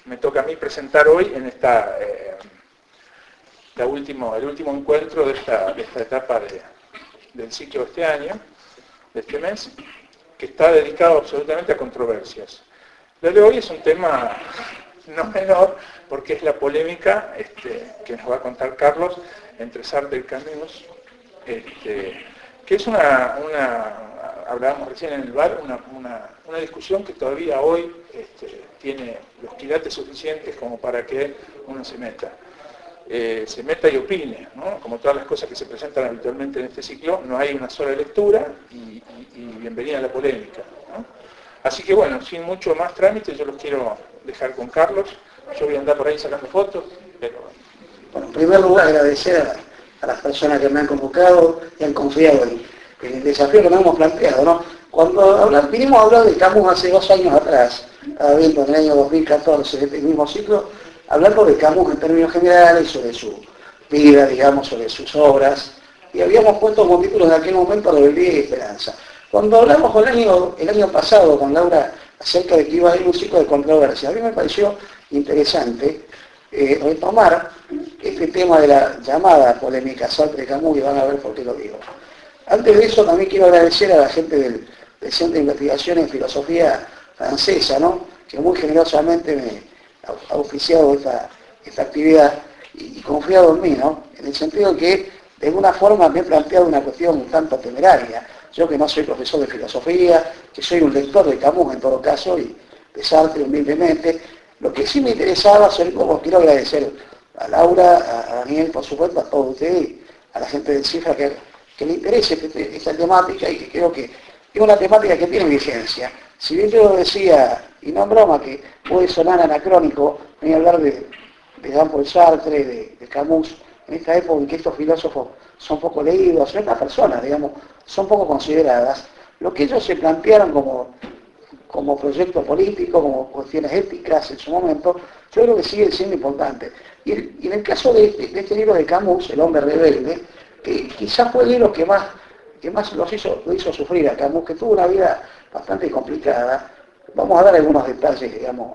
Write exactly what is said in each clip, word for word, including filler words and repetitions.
me toca a mí presentar hoy en esta, eh, la último, el último encuentro de esta, de esta etapa de, del ciclo de este año, de este mes, que está dedicado absolutamente a controversias. Lo de hoy es un tema no menor, porque es la polémica este, que nos va a contar Carlos entre Sartre y Camus, este, que es una, una, hablábamos recién en el bar, una, una, una discusión que todavía hoy este, tiene los quilates suficientes como para que uno se meta. Eh, se meta y opine, ¿no? Como todas las cosas que se presentan habitualmente en este ciclo, no hay una sola lectura y, y, y bienvenida a la polémica, ¿no? Así que bueno, sin mucho más trámite, yo los quiero dejar con Carlos. Yo voy a andar por ahí sacando fotos, pero... Bueno, en primer lugar agradecer a, a las personas que me han convocado y han confiado en, en el desafío que nos hemos planteado, ¿no? Cuando hablan, vinimos a hablar de Camus hace dos años atrás, estaba viendo en el año dos mil catorce, este mismo ciclo, hablando de Camus en términos generales, sobre su vida, digamos, sobre sus obras, y habíamos puesto como títulos en aquel momento Rebeldía y Esperanza. Cuando hablamos con el año, el año pasado con Laura acerca de que iba a haber un ciclo de controversia, a mí me pareció interesante eh, retomar este tema de la llamada polémica Sartre y Camus, y van a ver por qué lo digo. Antes de eso también quiero agradecer a la gente del, del Centro de Investigación en Filosofía Francesa, ¿no? Que muy generosamente me ha auspiciado esta, esta actividad y, y confiado en mí, ¿no? En el sentido que de alguna forma me he planteado una cuestión un tanto temeraria. Yo que no soy profesor de filosofía, que soy un lector de Camus en todo caso, y de Sartre humildemente, lo que sí me interesaba, sobre todo quiero agradecer a Laura, a Daniel, por supuesto, a todos ustedes, a la gente del CIFRA que, que le interese este, esta temática y que creo que es una temática que tiene vigencia. Si bien yo decía, y no en broma, que puede sonar anacrónico, voy a hablar de, de Jean-Paul Sartre, de, de Camus, en esta época en que estos filósofos son poco leídos, estas personas, digamos, son poco consideradas, lo que ellos se plantearon como, como proyecto político, como cuestiones éticas en su momento, yo creo que sigue siendo importante. Y, y en el caso de este, de este libro de Camus, El hombre rebelde, que quizás fue el libro que más, que más los hizo, lo hizo sufrir a Camus, que tuvo una vida bastante complicada. Vamos a dar algunos detalles, digamos,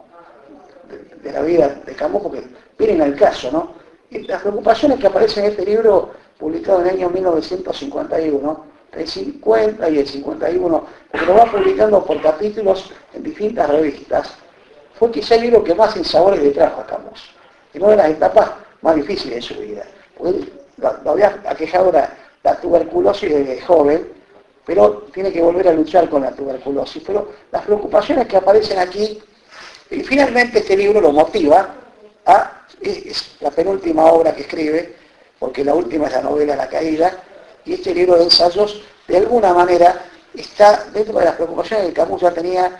de, de la vida de Camus, porque vienen al caso, ¿no? Y las preocupaciones que aparecen en este libro, publicado en el año mil novecientos cincuenta y uno, el cincuenta y el cincuenta y uno, porque lo va publicando por capítulos en distintas revistas, fue quizá el libro que más insabores le trajo a Camus, en una de las etapas más difíciles de su vida. Porque él lo, lo había aquejado la, la tuberculosis desde joven, pero tiene que volver a luchar con la tuberculosis. Pero las preocupaciones que aparecen aquí, y finalmente este libro lo motiva a, es la penúltima obra que escribe, porque la última es la novela La Caída, y este libro de ensayos, de alguna manera, está dentro de las preocupaciones que Camus ya tenía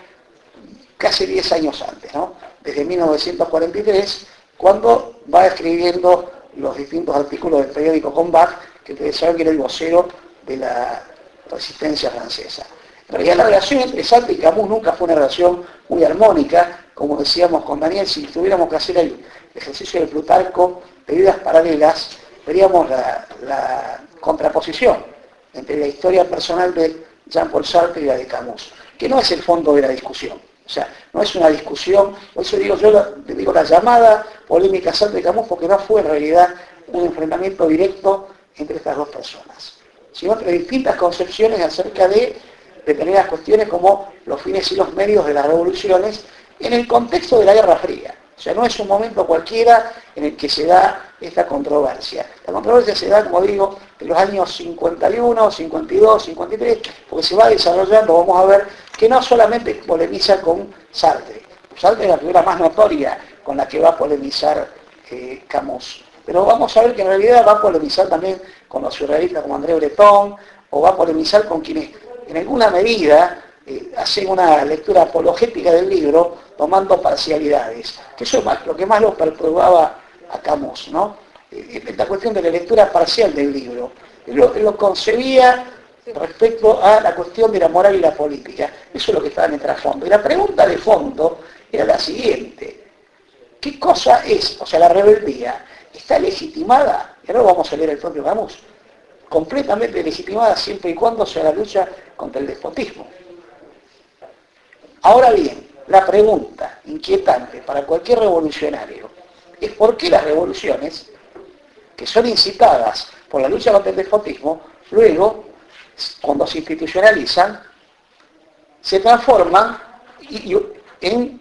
casi diez años antes, ¿no? Desde mil novecientos cuarenta y tres, cuando va escribiendo los distintos artículos del periódico Combat, que ustedes saben que era el vocero de la resistencia francesa. En realidad la relación entre Sartre y Camus nunca fue una relación muy armónica, como decíamos con Daniel, si tuviéramos que hacer el ejercicio del Plutarco de vidas paralelas, veríamos la, la contraposición entre la historia personal de Jean-Paul Sartre y la de Camus, que no es el fondo de la discusión. O sea, no es una discusión, por eso digo yo, la, digo la llamada polémica Sartre y Camus, porque no fue en realidad un enfrentamiento directo entre estas dos personas, sino entre distintas concepciones acerca de determinadas cuestiones como los fines y los medios de las revoluciones en el contexto de la Guerra Fría. O sea, no es un momento cualquiera en el que se da esta controversia. La controversia se da, como digo, en los años cincuenta y uno, cincuenta y dos, cincuenta y tres, porque se va desarrollando, vamos a ver, que no solamente polemiza con Sartre. Sartre es la figura más notoria con la que va a polemizar eh, Camus. Pero vamos a ver que en realidad va a polemizar también con los surrealistas como André Breton, o va a polemizar con quienes en alguna medida eh, hacen una lectura apologética del libro, tomando parcialidades, que eso es más, lo que más lo perturbaba a Camus, ¿no? Eh, esta cuestión de la lectura parcial del libro. Él lo, él lo concebía respecto a la cuestión de la moral y la política. Eso es lo que estaba en el trasfondo. Y la pregunta de fondo era la siguiente: ¿qué cosa es, o sea, la rebeldía, está legitimada? Y ahora vamos a leer el propio Camus. Completamente legitimada siempre y cuando sea la lucha contra el despotismo. Ahora bien, la pregunta inquietante para cualquier revolucionario es por qué las revoluciones, que son incitadas por la lucha contra el despotismo, luego, cuando se institucionalizan, se transforman en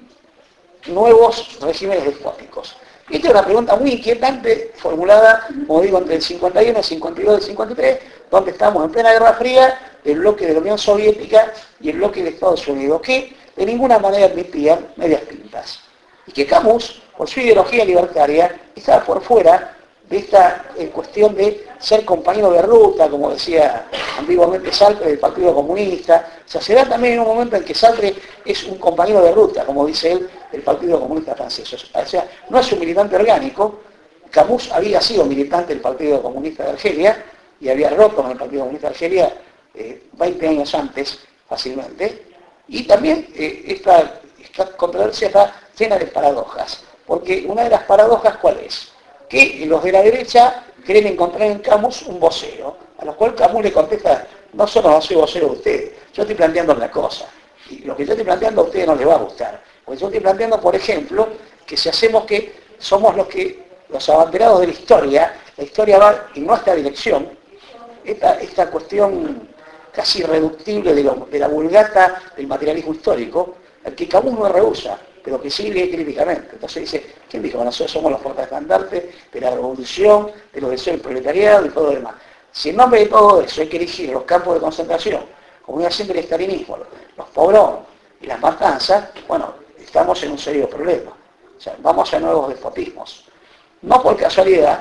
nuevos regímenes despóticos. Esta es una pregunta muy inquietante, formulada, como digo, entre el cincuenta y uno, el cincuenta y dos y el cincuenta y tres, donde estamos en plena Guerra Fría, el bloque de la Unión Soviética y el bloque de Estados Unidos, que de ninguna manera admitían medias tintas. Y que Camus, por su ideología libertaria, estaba por fuera de esta eh, cuestión de ser compañero de ruta, como decía ambiguamente Sartre, del Partido Comunista. O sea, se da también en un momento en que Sartre es un compañero de ruta, como dice él, del Partido Comunista francés. O sea, no es un militante orgánico. Camus había sido militante del Partido Comunista de Argelia y había roto con el Partido Comunista de Argelia eh, veinte años antes, fácilmente. Y también eh, esta, esta controversia está llena de paradojas, porque una de las paradojas, ¿cuál es? Que los de la derecha creen encontrar en Camus un vocero, a lo cual Camus le contesta: no solo no soy vocero de ustedes, yo estoy planteando otra cosa. Y lo que yo estoy planteando a ustedes no les va a gustar. Porque yo estoy planteando, por ejemplo, que si hacemos que somos los que los abanderados de la historia, la historia va en nuestra dirección, esta, esta cuestión casi irreductible de, lo, de la vulgata del materialismo histórico, al que Camus no rehúsa, pero que sí lee críticamente. Entonces dice: ¿quién dijo? Nosotros somos los portaestandartes de la revolución, de los deseos del proletariado y todo lo demás. Si en nombre de todo eso hay que elegir los campos de concentración, como iba siempre el estalinismo, los pogroms y las matanzas, bueno, estamos en un serio problema. O sea, vamos a nuevos despotismos. No por casualidad,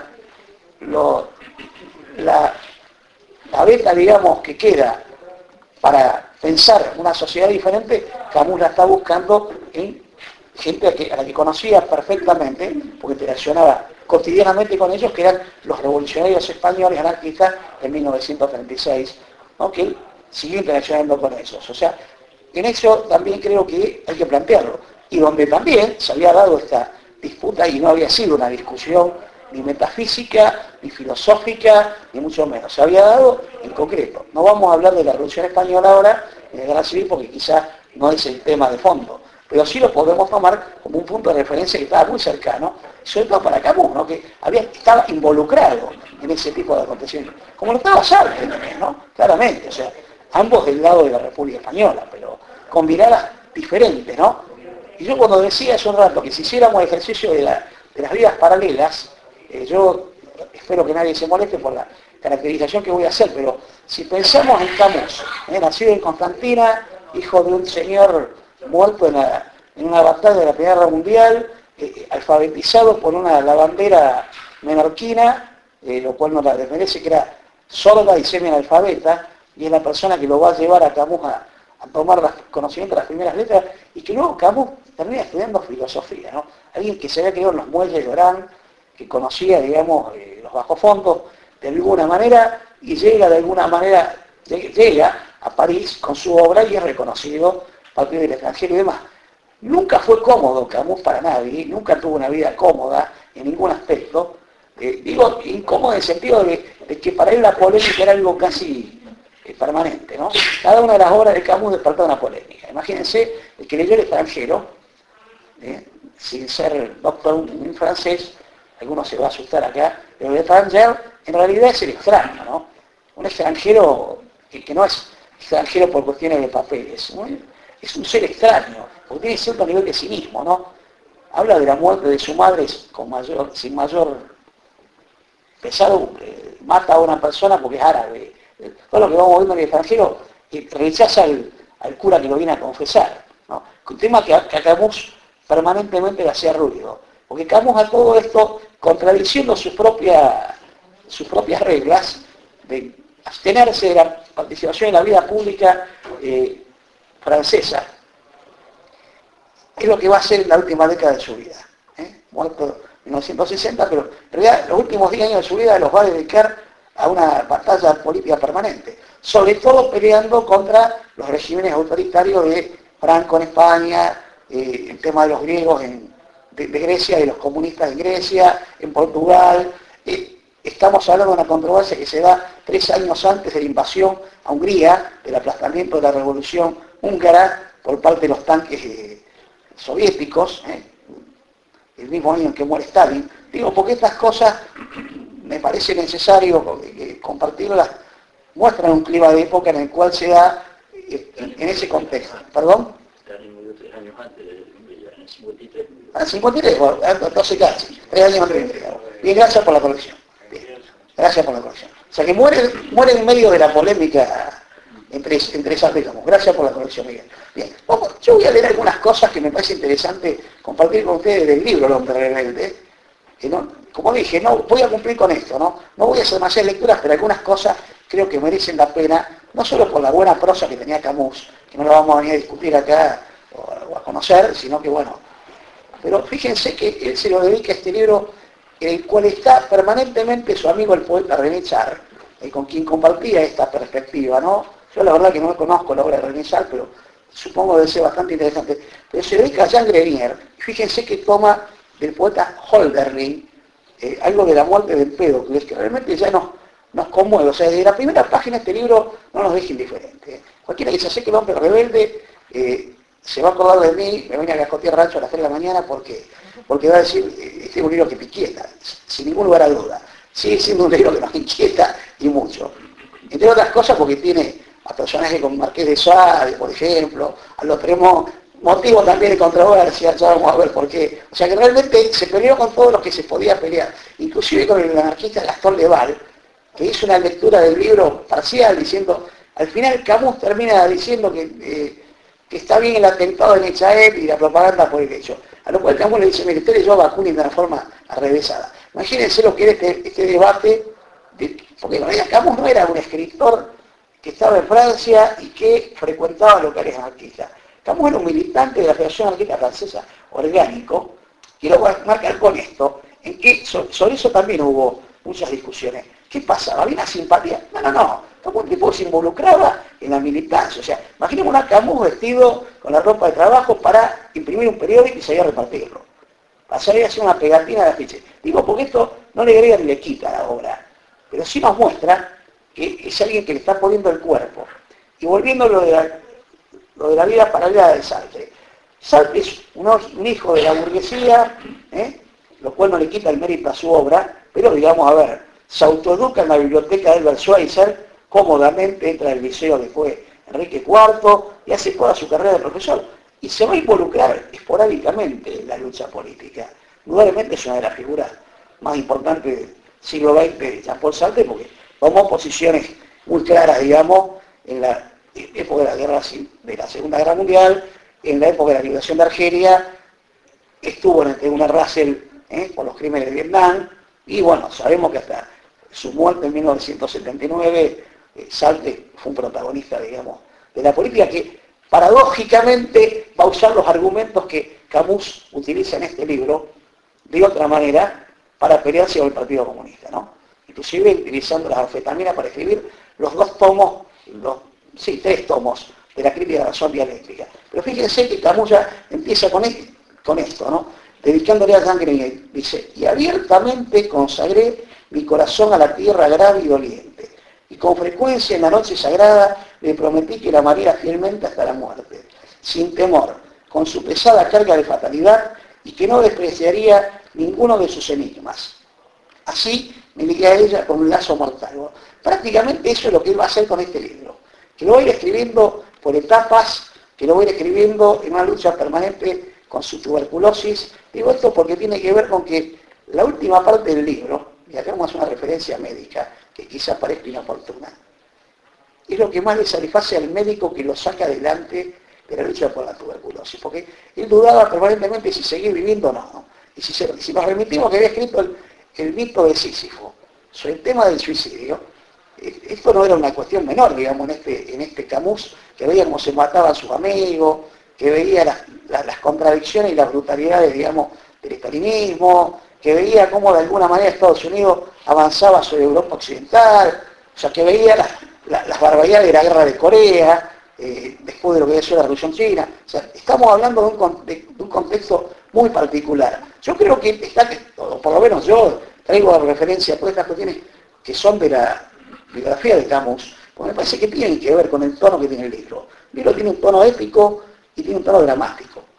lo, la, la beta, digamos, que queda para pensar una sociedad diferente, Camus la está buscando en gente a, que, a la que conocía perfectamente, porque interaccionaba cotidianamente con ellos, que eran los revolucionarios españoles anarquistas en mil novecientos treinta y seis, ¿no? Que él siguió interaccionando con ellos. O sea, en eso también creo que hay que plantearlo. Y donde también se había dado esta disputa, y no había sido una discusión ni metafísica, ni filosófica, ni mucho menos. Se había dado en concreto. No vamos a hablar de la Revolución Española ahora, en la Guerra Civil, porque quizás no es el tema de fondo. Pero sí lo podemos tomar como un punto de referencia que estaba muy cercano, sobre todo para Camus, ¿no? Que había, estaba involucrado en ese tipo de acontecimientos. Como lo estaba Sartre también, ¿no? Claramente, o sea, ambos del lado de la República Española, pero con miradas diferentes, ¿no? Y yo cuando decía hace un rato que si hiciéramos el ejercicio de, la, de las vidas paralelas, eh, yo espero que nadie se moleste por la caracterización que voy a hacer, pero si pensamos en Camus, ¿eh? Nacido en Constantina, hijo de un señor muerto en, la, en una batalla de la Primera Guerra Mundial, eh, alfabetizado por una lavandera menorquina, eh, lo cual no la desmerece, que era sorda y semi-analfabeta, y es la persona que lo va a llevar a Camus a, a tomar los conocimientos de las primeras letras, y que luego Camus termina estudiando filosofía, ¿no? Alguien que se había criado en los muelles de Orán, que conocía, digamos, eh, los bajofondos de alguna manera, y llega de alguna manera, llega a París con su obra y es reconocido a partir del extranjero y demás. Nunca fue cómodo Camus para nadie, nunca tuvo una vida cómoda en ningún aspecto. Eh, digo incómodo en el sentido de, de que para él la polémica era algo casi eh, permanente, ¿no? Cada una de las obras de Camus despertaba una polémica. Imagínense, el que leyó El extranjero, eh, sin ser doctor en francés, algunos se va a asustar acá, pero El extranjero en realidad es el extraño, ¿no? Un extranjero que, que no es extranjero por cuestiones de papeles, ¿no? Es un ser extraño, porque tiene cierto nivel de cinismo, ¿no? Habla de la muerte de su madre con mayor, sin mayor pesadumbre, mata a una persona porque es árabe. Todo lo que vamos viendo en el extranjero, eh, rechaza al, al cura que lo viene a confesar, ¿no? Un tema que a, que a Camus permanentemente le hacía ruido, porque Camus a todo esto, contradiciendo sus propias, sus propias reglas de abstenerse de la participación en la vida pública eh, francesa, es lo que va a hacer en la última década de su vida. ¿eh? Muerto en mil novecientos sesenta, pero en realidad los últimos diez años de su vida los va a dedicar a una batalla política permanente, sobre todo peleando contra los regímenes autoritarios de Franco en España, eh, el tema de los griegos en, de, de Grecia, de los comunistas en Grecia, en Portugal. Eh, Estamos hablando de una controversia que se da tres años antes de la invasión a Hungría, del aplastamiento de la revolución húngara por parte de los tanques de, soviéticos, ¿eh? el mismo año en que muere Stalin. Digo, porque estas cosas me parece necesario compartirlas, muestran un clima de época en el cual se da en, en ese contexto. ¿Perdón? Stalin murió tres años antes, en el cincuenta y tres. Ah, cincuenta y tres, bueno, entonces casi, tres años antes de mi entregado. Bien, gracias por la corrección. Bien, gracias por la corrección. O sea que muere, muere en medio de la polémica entre, entre esas digamos. Gracias por la corrección, Miguel. Bien, vamos, yo voy a leer algunas cosas que me parece interesante compartir con ustedes del libro El hombre rebelde. Que no, como dije, no voy a cumplir con esto, ¿no? No voy a hacer demasiadas lecturas, pero algunas cosas creo que merecen la pena, no solo por la buena prosa que tenía Camus, que no la vamos a venir a discutir acá o, o a conocer, sino que bueno. Pero fíjense que él se lo dedica a este libro, en el cual está permanentemente su amigo el poeta René Char, eh, con quien compartía esta perspectiva, ¿no? Yo la verdad que no conozco la obra de René Char, pero supongo que debe ser bastante interesante. Pero se dedica a Jean Grenier, y fíjense que toma del poeta Holderlin eh, algo de la muerte del Empédocles, que realmente ya nos, nos conmueve. O sea, desde la primera página de este libro no nos deja indiferentes. ¿eh? Cualquiera que se acerque el hombre rebelde eh, se va a acordar de mí, me viene a Cascotear Rancho a las tres de la mañana porque, porque va a decir, este es un libro que me inquieta, sin ningún lugar a duda. Sigue siendo un libro que nos inquieta y mucho. Entre otras cosas porque tiene a personajes como Marqués de Sade, por ejemplo, a los tenemos motivo también de controversia, ya vamos a ver por qué. O sea que realmente se peleó con todos los que se podía pelear, inclusive con el anarquista Gastón Leval, que hizo una lectura del libro parcial diciendo, al final Camus termina diciendo que... Eh, que está bien el atentado en Echael y la propaganda por el hecho. A lo cual Camus le dice, mire, usted leyó a Bakunin de una forma arrevesada. Imagínense lo que era este, este debate, de, porque en realidad Camus no era un escritor que estaba en Francia y que frecuentaba locales anarquistas. Camus era un militante de la Federación Anarquista Francesa, orgánico, y lo voy a marcar con esto, en que sobre eso también hubo muchas discusiones. ¿Qué pasaba? ¿Había una simpatía? No, no, no. Como un tipo se involucraba en la militancia. O sea, imaginemos a Camus vestido con la ropa de trabajo para imprimir un periódico y salir a repartirlo. Para salir a hacer una pegatina de afiche. Digo, porque esto no le agrega ni le quita a la obra. Pero sí nos muestra que es alguien que le está poniendo el cuerpo. Y volviendo a lo de la, lo de la vida paralela de Sartre. Sartre es un, un hijo de la burguesía, ¿eh? Lo cual no le quita el mérito a su obra, pero digamos, a ver, se autoeduca en la biblioteca de Albert Schweitzer, cómodamente entra al liceo después Enrique cuarto y hace toda su carrera de profesor. Y se va a involucrar esporádicamente en la lucha política. Indudablemente es una de las figuras más importantes del siglo veinte de Jean-Paul Sartre, porque tomó posiciones muy claras, digamos, en la época de la, guerra, de la Segunda Guerra Mundial, en la época de la liberación de Argelia, estuvo en el Tribunal Russell ¿eh? por los crímenes de Vietnam, y bueno, sabemos que hasta su muerte en mil novecientos setenta y nueve, eh, Sartre fue un protagonista, digamos, de la política que paradójicamente va a usar los argumentos que Camus utiliza en este libro de otra manera para pelearse con el Partido Comunista, ¿no? Inclusive utilizando las anfetaminas para escribir los dos tomos, los, sí, tres tomos de la crítica de la razón dialéctica. Pero fíjense que Camus ya empieza con, este, con esto, ¿no? Dedicándole a Jean Grenier, dice, y abiertamente consagré mi corazón a la tierra grave y doliente, y con frecuencia en la noche sagrada le prometí que la amaría fielmente hasta la muerte, sin temor, con su pesada carga de fatalidad, y que no despreciaría ninguno de sus enigmas. Así me ligué a ella con un lazo mortal. Bueno, prácticamente eso es lo que él va a hacer con este libro, que lo va a ir escribiendo por etapas, que lo va a ir escribiendo en una lucha permanente con su tuberculosis. Digo esto porque tiene que ver con que la última parte del libro, y acá vamos a una referencia médica, que quizá parezca inoportuna, es lo que más le satisface al médico que lo saca adelante de la lucha por la tuberculosis, porque él dudaba permanentemente si seguir viviendo o no. Y si, se, si nos remitimos que había escrito el, el mito de Sísifo sobre el tema del suicidio, esto no era una cuestión menor, digamos, en este, en este Camus, que veía cómo se mataban sus amigos, que veía las, las, las contradicciones y las brutalidades, digamos, del estalinismo, que veía cómo de alguna manera Estados Unidos avanzaba sobre Europa Occidental, o sea, que veía las, las, las barbaridades de la guerra de Corea, eh, después de lo que había sido la Revolución China. O sea, estamos hablando de un, de, de un contexto muy particular. Yo creo que está, o por lo menos yo traigo a referencia todas estas cuestiones que son de la biografía de Camus, porque me parece que tienen que ver con el tono que tiene el libro. El libro tiene un tono épico y tiene un tono dramático.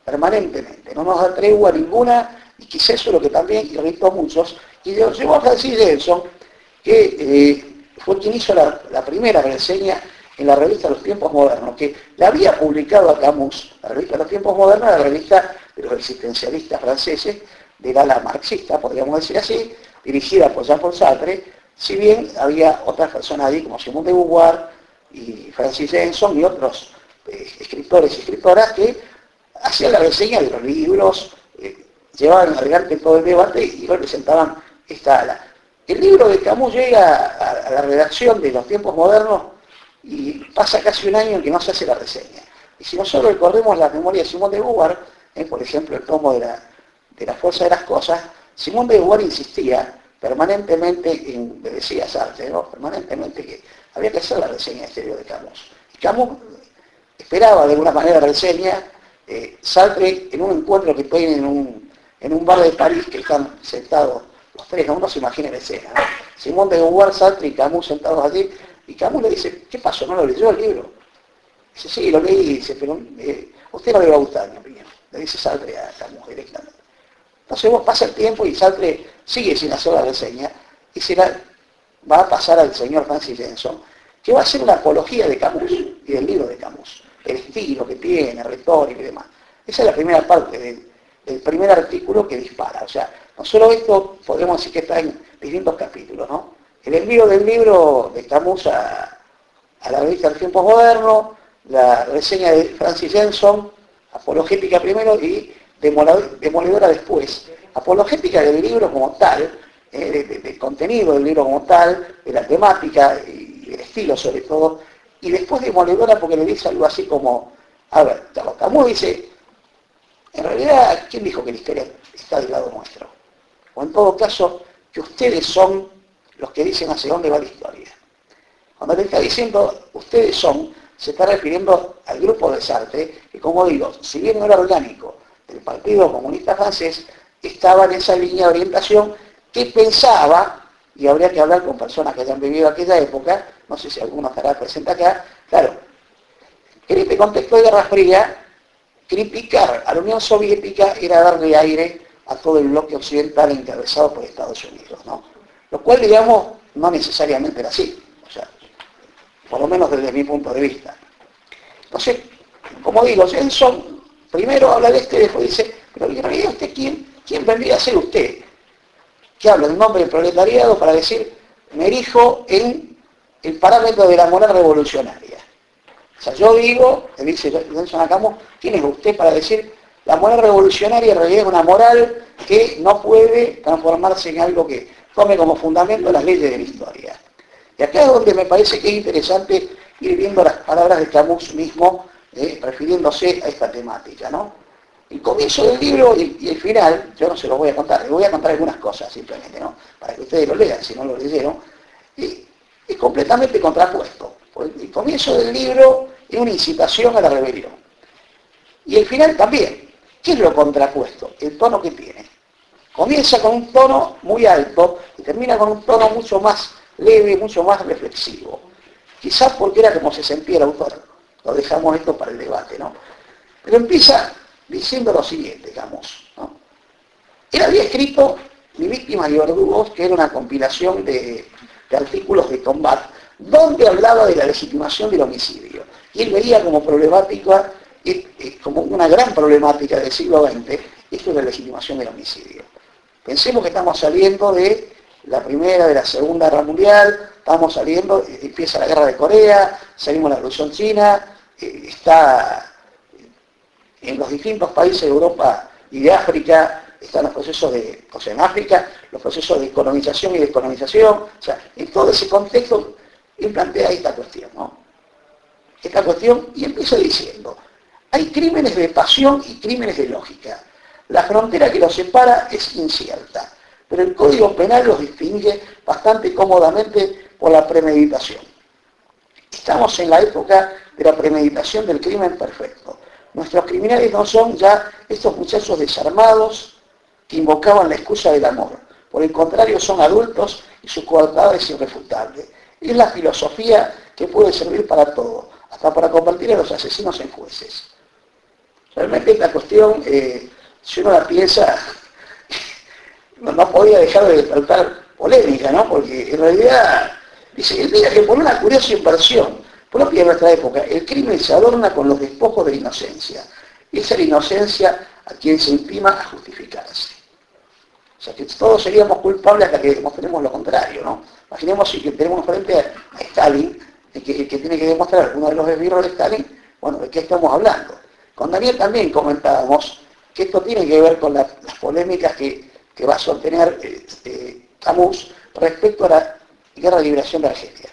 permanentemente, no nos da tregua ninguna, y quizás eso es lo que también irritó a muchos, y lo llevó a Francis Denson, que eh, fue quien hizo la, la primera reseña en la revista Los Tiempos Modernos, que la había publicado a Camus, la revista Los Tiempos Modernos, la revista de los existencialistas franceses, del ala marxista, podríamos decir así, dirigida por Jean-Paul Sartre, si bien había otras personas ahí como Simone de Beauvoir y Francis Denson y otros eh, escritores y escritoras que hacían la reseña de los libros, eh, llevaban adelante todo el debate y representaban esta ala. El libro de Camus llega a, a la redacción de Los Tiempos Modernos y pasa casi un año en que no se hace la reseña. Y si nosotros recordemos la memoria de Simone de Beauvoir, eh, por ejemplo el tomo de la, de la fuerza de las cosas, Simone de Beauvoir insistía permanentemente, en, le decía Sartre, ¿no? permanentemente que había que hacer la reseña de este libro de Camus. Y Camus esperaba de alguna manera la reseña, eh, Sartre en un encuentro que tienen en un, en un bar de París, que están sentados los tres, ¿no? Uno se imagina la escena, ¿no? Simone de Beauvoir, Sartre y Camus sentados allí, y Camus le dice, ¿qué pasó? ¿No lo leyó el libro? Dice, sí, lo leí, dice, pero eh, a usted no le va a gustar, mi opinión. Le dice Sartre a Camus directamente. Entonces vos pasa el tiempo y Sartre sigue sin hacer la reseña y se la va a pasar al señor Francis Denson, que va a hacer una apología de Camus y del libro de Camus, el estilo que tiene, retórica y demás. Esa es la primera parte del, del primer artículo que dispara. O sea, no solo esto, podemos decir que está en distintos capítulos, ¿no? El envío del libro de Camus a, a la revista Los Tiempos Modernos, la reseña de Francis Denson, apologética primero y demoledora después. Apologética del libro como tal, eh, de, de, del contenido del libro como tal, de la temática y del estilo sobre todo, y después demoledora porque le dice algo así como, a ver, Camus dice, en realidad, ¿quién dijo que la historia está del lado nuestro? O en todo caso, que ustedes son los que dicen hacia dónde va la historia. Cuando le está diciendo, ustedes son, se está refiriendo al grupo de Sartre, que como digo, si bien no era orgánico del Partido Comunista Francés, estaba en esa línea de orientación que pensaba, y habría que hablar con personas que hayan vivido aquella época, no sé si alguno estará presente acá, claro, en este contexto de Guerra Fría, criticar a la Unión Soviética era darle aire a todo el bloque occidental encabezado por Estados Unidos, ¿no? Lo cual, digamos, no necesariamente era así, o sea, por lo menos desde mi punto de vista. Entonces, como digo, Denson primero habla de este y después dice, pero en realidad usted, ¿quién, quién vendría a ser usted? Que habla en nombre del proletariado para decir, me erijo en el parámetro de la moral revolucionaria. O sea, yo digo, le dice Denson a Camus, ¿quién es usted para decir, la moral revolucionaria en realidad es una moral que no puede transformarse en algo que tome como fundamento las leyes de la historia? Y acá es donde me parece que es interesante ir viendo las palabras de Camus mismo, eh, refiriéndose a esta temática, ¿no? El comienzo del libro y, y el final, yo no se los voy a contar, les voy a contar algunas cosas simplemente, ¿no? Para que ustedes lo lean, si no lo leyeron, y es completamente contrapuesto. El comienzo del libro es una incitación a la rebelión. Y el final también. ¿Qué es lo contrapuesto? El tono que tiene. Comienza con un tono muy alto y termina con un tono mucho más leve, mucho más reflexivo. Quizás porque era como se sentía el autor. Lo dejamos esto para el debate, ¿no? Pero empieza diciendo lo siguiente, Camus, ¿no? Él había escrito Mi víctimas y verdugos, que era una compilación de, de artículos de Combat, donde hablaba de la legitimación del homicidio. Y él veía como problemática, como una gran problemática del siglo veinte, esto de la legitimación del homicidio. Pensemos que estamos saliendo de la Primera, de la Segunda Guerra Mundial, estamos saliendo, empieza la Guerra de Corea, salimos de la Revolución China, está en los distintos países de Europa y de África, están los procesos de, o sea, en África, los procesos de colonización y descolonización, o sea, en todo ese contexto, él plantea esta cuestión, ¿no? Esta cuestión, y empieza diciendo, hay crímenes de pasión y crímenes de lógica. La frontera que los separa es incierta, pero el Código Penal los distingue bastante cómodamente por la premeditación. Estamos en la época de la premeditación del crimen perfecto. Nuestros criminales no son ya estos muchachos desarmados que invocaban la excusa del amor. Por el contrario, son adultos y su coartada es irrefutable. Es la filosofía que puede servir para todo, hasta para convertir a los asesinos en jueces. Realmente esta cuestión, eh, si uno la piensa, no, no podía dejar de faltar polémica, ¿no? Porque en realidad, dice, él dice que por una curiosa inversión propia de nuestra época, el crimen se adorna con los despojos de la inocencia. Esa es la inocencia a quien se intima a justificarse. O sea, que todos seríamos culpables hasta que demostremos lo contrario, ¿no? Imaginemos si que tenemos frente a, a Stalin, el que, el que tiene que demostrar uno de los esbirros de Stalin, bueno, ¿de qué estamos hablando? Con Daniel también comentábamos que esto tiene que ver con la, las polémicas que, que va a sostener eh, eh, Camus respecto a la Guerra de Liberación de Argelia,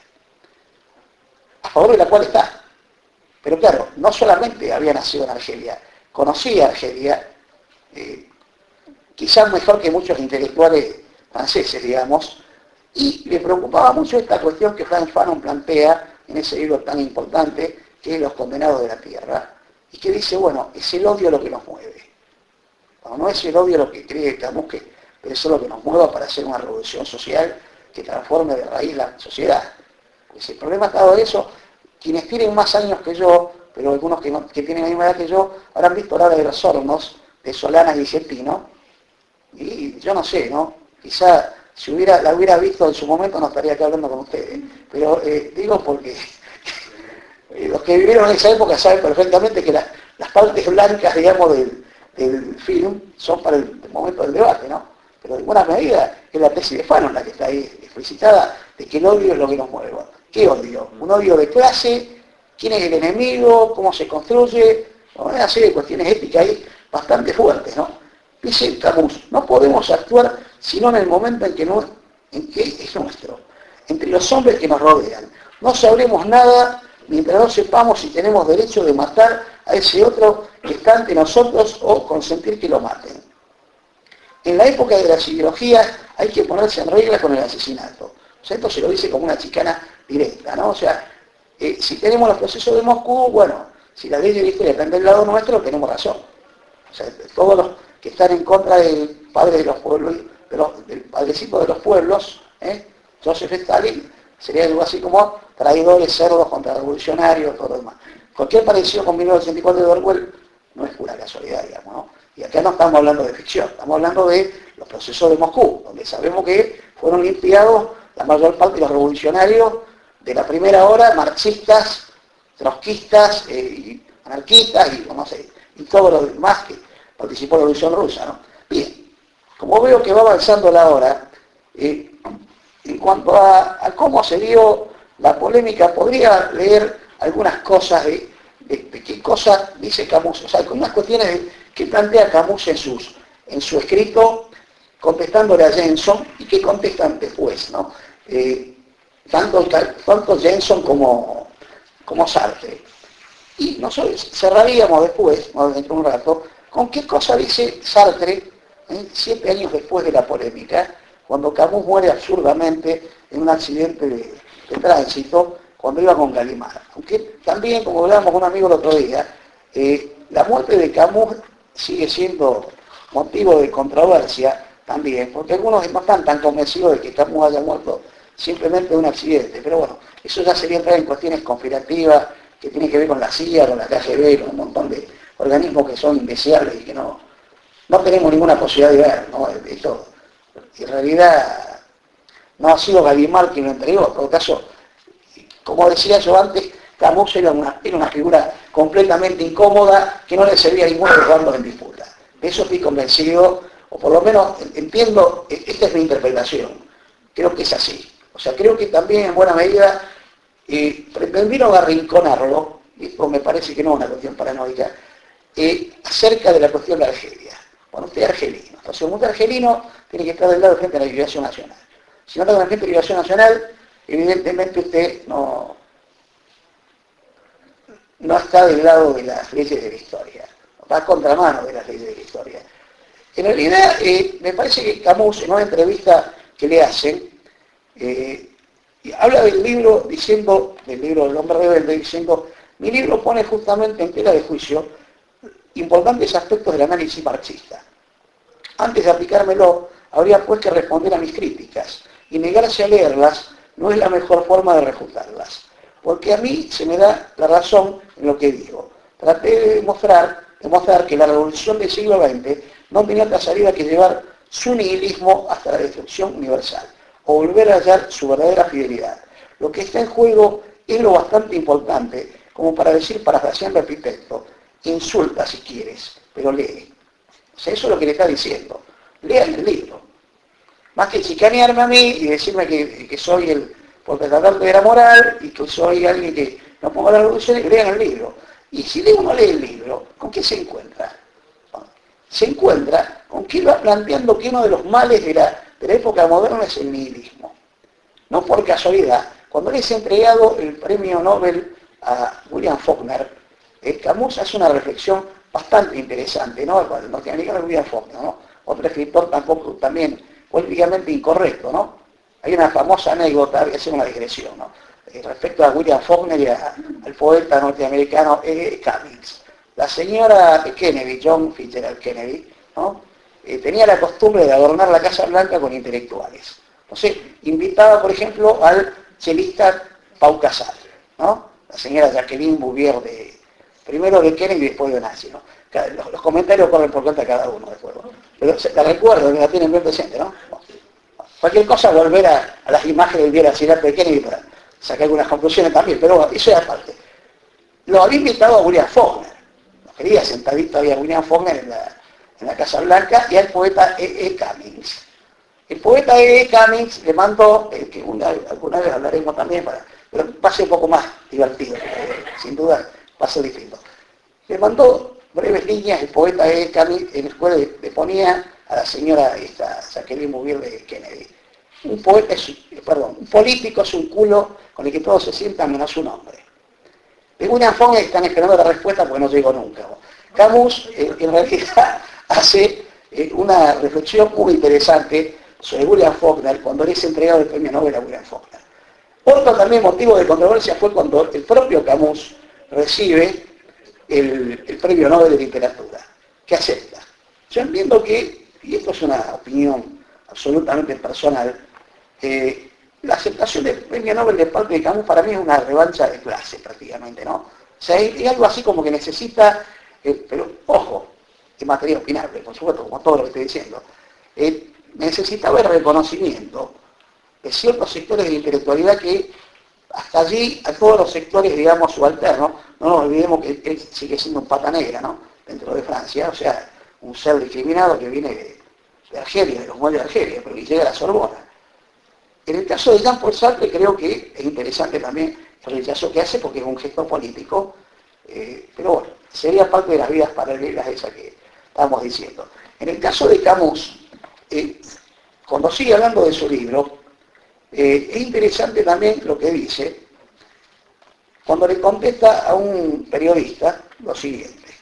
a favor de la cual está. Pero claro, no solamente había nacido en Argelia, conocía Argelia, eh, quizás mejor que muchos intelectuales franceses, digamos, y le preocupaba mucho esta cuestión que Frantz Fanon plantea en ese libro tan importante, que es Los Condenados de la Tierra, y que dice, bueno, es el odio lo que nos mueve. No, no es el odio lo que cree Camus, que, pero eso es lo que nos mueve para hacer una revolución social que transforme de raíz la sociedad. Pues el problema ha estado de eso. Quienes tienen más años que yo, pero algunos que, no, que tienen la misma edad que yo, habrán visto la de los hornos de Solana y Gentino, y yo no sé, ¿no? Quizá si hubiera, la hubiera visto en su momento no estaría acá hablando con ustedes. Pero eh, digo porque los que vivieron en esa época saben perfectamente que la, las partes blancas, digamos, del, del film son para el, el momento del debate, ¿no? Pero de buena medida es la tesis de Fanon la que está ahí explicitada, de que el odio es lo que nos mueve. ¿Qué odio? Un odio de clase, quién es el enemigo, cómo se construye, una serie de cuestiones éticas ahí bastante fuertes, ¿no? Dice Camus, no podemos actuar sino en el momento en que, no, en que es nuestro, entre los hombres que nos rodean. No sabremos nada mientras no sepamos si tenemos derecho de matar a ese otro que está ante nosotros o consentir que lo maten. En la época de la psicología hay que ponerse en regla con el asesinato. O sea, esto se lo dice como una chicana directa, ¿no? O sea, eh, si tenemos los procesos de Moscú, bueno, si la ley de la historia está del lado nuestro, tenemos razón. O sea, todos los que están en contra del padre de los pueblos, de los, del padrecito de los pueblos, ¿eh? Joseph Stalin, sería algo así como traidores, cerdos, contrarrevolucionarios, todo lo demás. Cualquier parecido con mil novecientos ochenta y cuatro de Orwell no es pura casualidad, digamos, ¿no? Y acá no estamos hablando de ficción, estamos hablando de los procesos de Moscú, donde sabemos que fueron limpiados la mayor parte de los revolucionarios de la primera hora, marxistas, trotskistas, eh, y anarquistas, y no sé, y todo lo demás que participó en la Revolución Rusa, ¿no? Bien, como veo que va avanzando la hora, eh, en cuanto a, a cómo se dio la polémica, podría leer algunas cosas de, de, de qué cosas dice Camus, o sea, algunas cuestiones de, que plantea Camus en, sus, en su escrito, contestándole a Jenson, y que contestan después, ¿no? Eh, tanto, tanto Jenson como, como Sartre. Y nosotros cerraríamos después, dentro de un rato, con qué cosa dice Sartre, ¿eh? siete años después de la polémica, cuando Camus muere absurdamente en un accidente de, de tránsito, cuando iba con Gallimard. Aunque también, como hablábamos con un amigo el otro día, eh, la muerte de Camus sigue siendo motivo de controversia también, porque algunos no están tan convencidos de que Camus haya muerto simplemente de un accidente. Pero bueno, eso ya sería entrar en cuestiones conspirativas que tienen que ver con la C I A, con la K G B, con un montón de organismos que son indeseables y que no, no tenemos ninguna posibilidad de ver, ¿no? De todo. En realidad no ha sido Gallimard quien lo entregó, en todo caso, como decía yo antes, Camus era una, era una figura completamente incómoda que no le servía a ninguno de los bandos en disputa. De eso estoy convencido, o por lo menos entiendo, esta es mi interpretación, creo que es así. O sea, creo que también en buena medida eh, pretendieron arrinconarlo, y esto me parece que no es una cuestión paranoica, eh, acerca de la cuestión de Argelia. Bueno, usted es argelino, entonces como usted es argelino, tiene que estar del lado de gente de la liberación nacional. Si no está con la gente de la liberación nacional, evidentemente usted no, no está del lado de las leyes de la historia, va a contramano de las leyes de la historia. En realidad, eh, me parece que Camus, en una entrevista que le hacen, eh, habla del libro diciendo, del libro del hombre rebelde, diciendo, mi libro pone justamente en tela de juicio importantes aspectos del análisis marxista. Antes de aplicármelo, habría pues que responder a mis críticas, y negarse a leerlas no es la mejor forma de refutarlas, porque a mí se me da la razón en lo que digo. Traté de demostrar demostrar que la revolución del siglo veinte no tenía otra salida que llevar su nihilismo hasta la destrucción universal, o volver a hallar su verdadera fidelidad. Lo que está en juego es lo bastante importante, como para decir, parafraseando al arquitecto, insulta si quieres, pero lee. O sea, eso es lo que le está diciendo. Lean el libro. Más que chicanearme a mí y decirme que, que soy el portador de la moral y que soy alguien que no pongo la revolución, lean el libro. Y si uno lee el libro, ¿con qué se encuentra? Se encuentra con que va planteando que uno de los males de la, de la época moderna es el nihilismo. No por casualidad, cuando le es entregado el premio Nobel a William Faulkner, eh, Camus hace una reflexión bastante interesante, ¿no? El norteamericano William Faulkner, ¿no? Otro escritor tampoco, también políticamente incorrecto, ¿no? Hay una famosa anécdota, voy a hacer una digresión, ¿no? Eh, respecto a William Faulkner y a, al poeta norteamericano E. Cummings. La señora Kennedy, John Fitzgerald Kennedy, ¿no? eh, tenía la costumbre de adornar la Casa Blanca con intelectuales. Entonces, invitaba, por ejemplo, al chelista Pau Casals, ¿no? La señora Jacqueline Bouvier, de, primero de Kennedy y después de Nazi, ¿no? Los, los comentarios corren por cuenta de cada uno después, ¿no? Pero la recuerdo, me la tienen bien presente, ¿no? Cualquier cosa, volver a, a las imágenes del día de la de Kennedy para sacar algunas conclusiones también, pero bueno, eso es aparte. Lo había invitado a William Faulkner, lo quería sentadito había William Faulkner en la, en la Casa Blanca, y al poeta E. E. Cummings. El poeta E. E. Cummings le mandó, eh, que una, alguna vez hablaremos también, para, pero va a ser un poco más divertido, eh, sin duda va a ser distinto. Le mandó breves líneas el poeta E. E. Cummings en el cual le, le ponía a la señora esta, Jacqueline Bouvier de Kennedy. Un, poeta es, perdón, un político es un culo con el que todos se sientan menos un hombre. De William Faulkner están esperando la respuesta porque no llegó nunca. Camus eh, en realidad hace eh, una reflexión muy interesante sobre William Faulkner cuando le es entregado el premio Nobel a William Faulkner. Otro también motivo de controversia fue cuando el propio Camus recibe el, el premio Nobel de Literatura, que acepta. Yo entiendo que, y esto es una opinión absolutamente personal, eh, la aceptación del premio Nobel de parte de Camus para mí es una revancha de clase prácticamente, ¿no? O sea, es, es algo así como que necesita, eh, pero ojo, es materia opinable, por supuesto, como todo lo que estoy diciendo, eh, necesitaba el reconocimiento de ciertos sectores de la intelectualidad que hasta allí, a todos los sectores, digamos, subalternos, no nos olvidemos que él sigue siendo un pata negra, ¿no? Dentro de Francia, o sea, un ser discriminado que viene de, de Argelia, de los moldes de Argelia, pero que llega a la Sorbona. En el caso de Jean-Paul Sartre creo que es interesante también el rechazo que hace porque es un gesto político, eh, pero bueno, sería parte de las vidas paralelas esas que estábamos diciendo. En el caso de Camus, eh, cuando sigue hablando de su libro, eh, es interesante también lo que dice cuando le contesta a un periodista lo siguiente.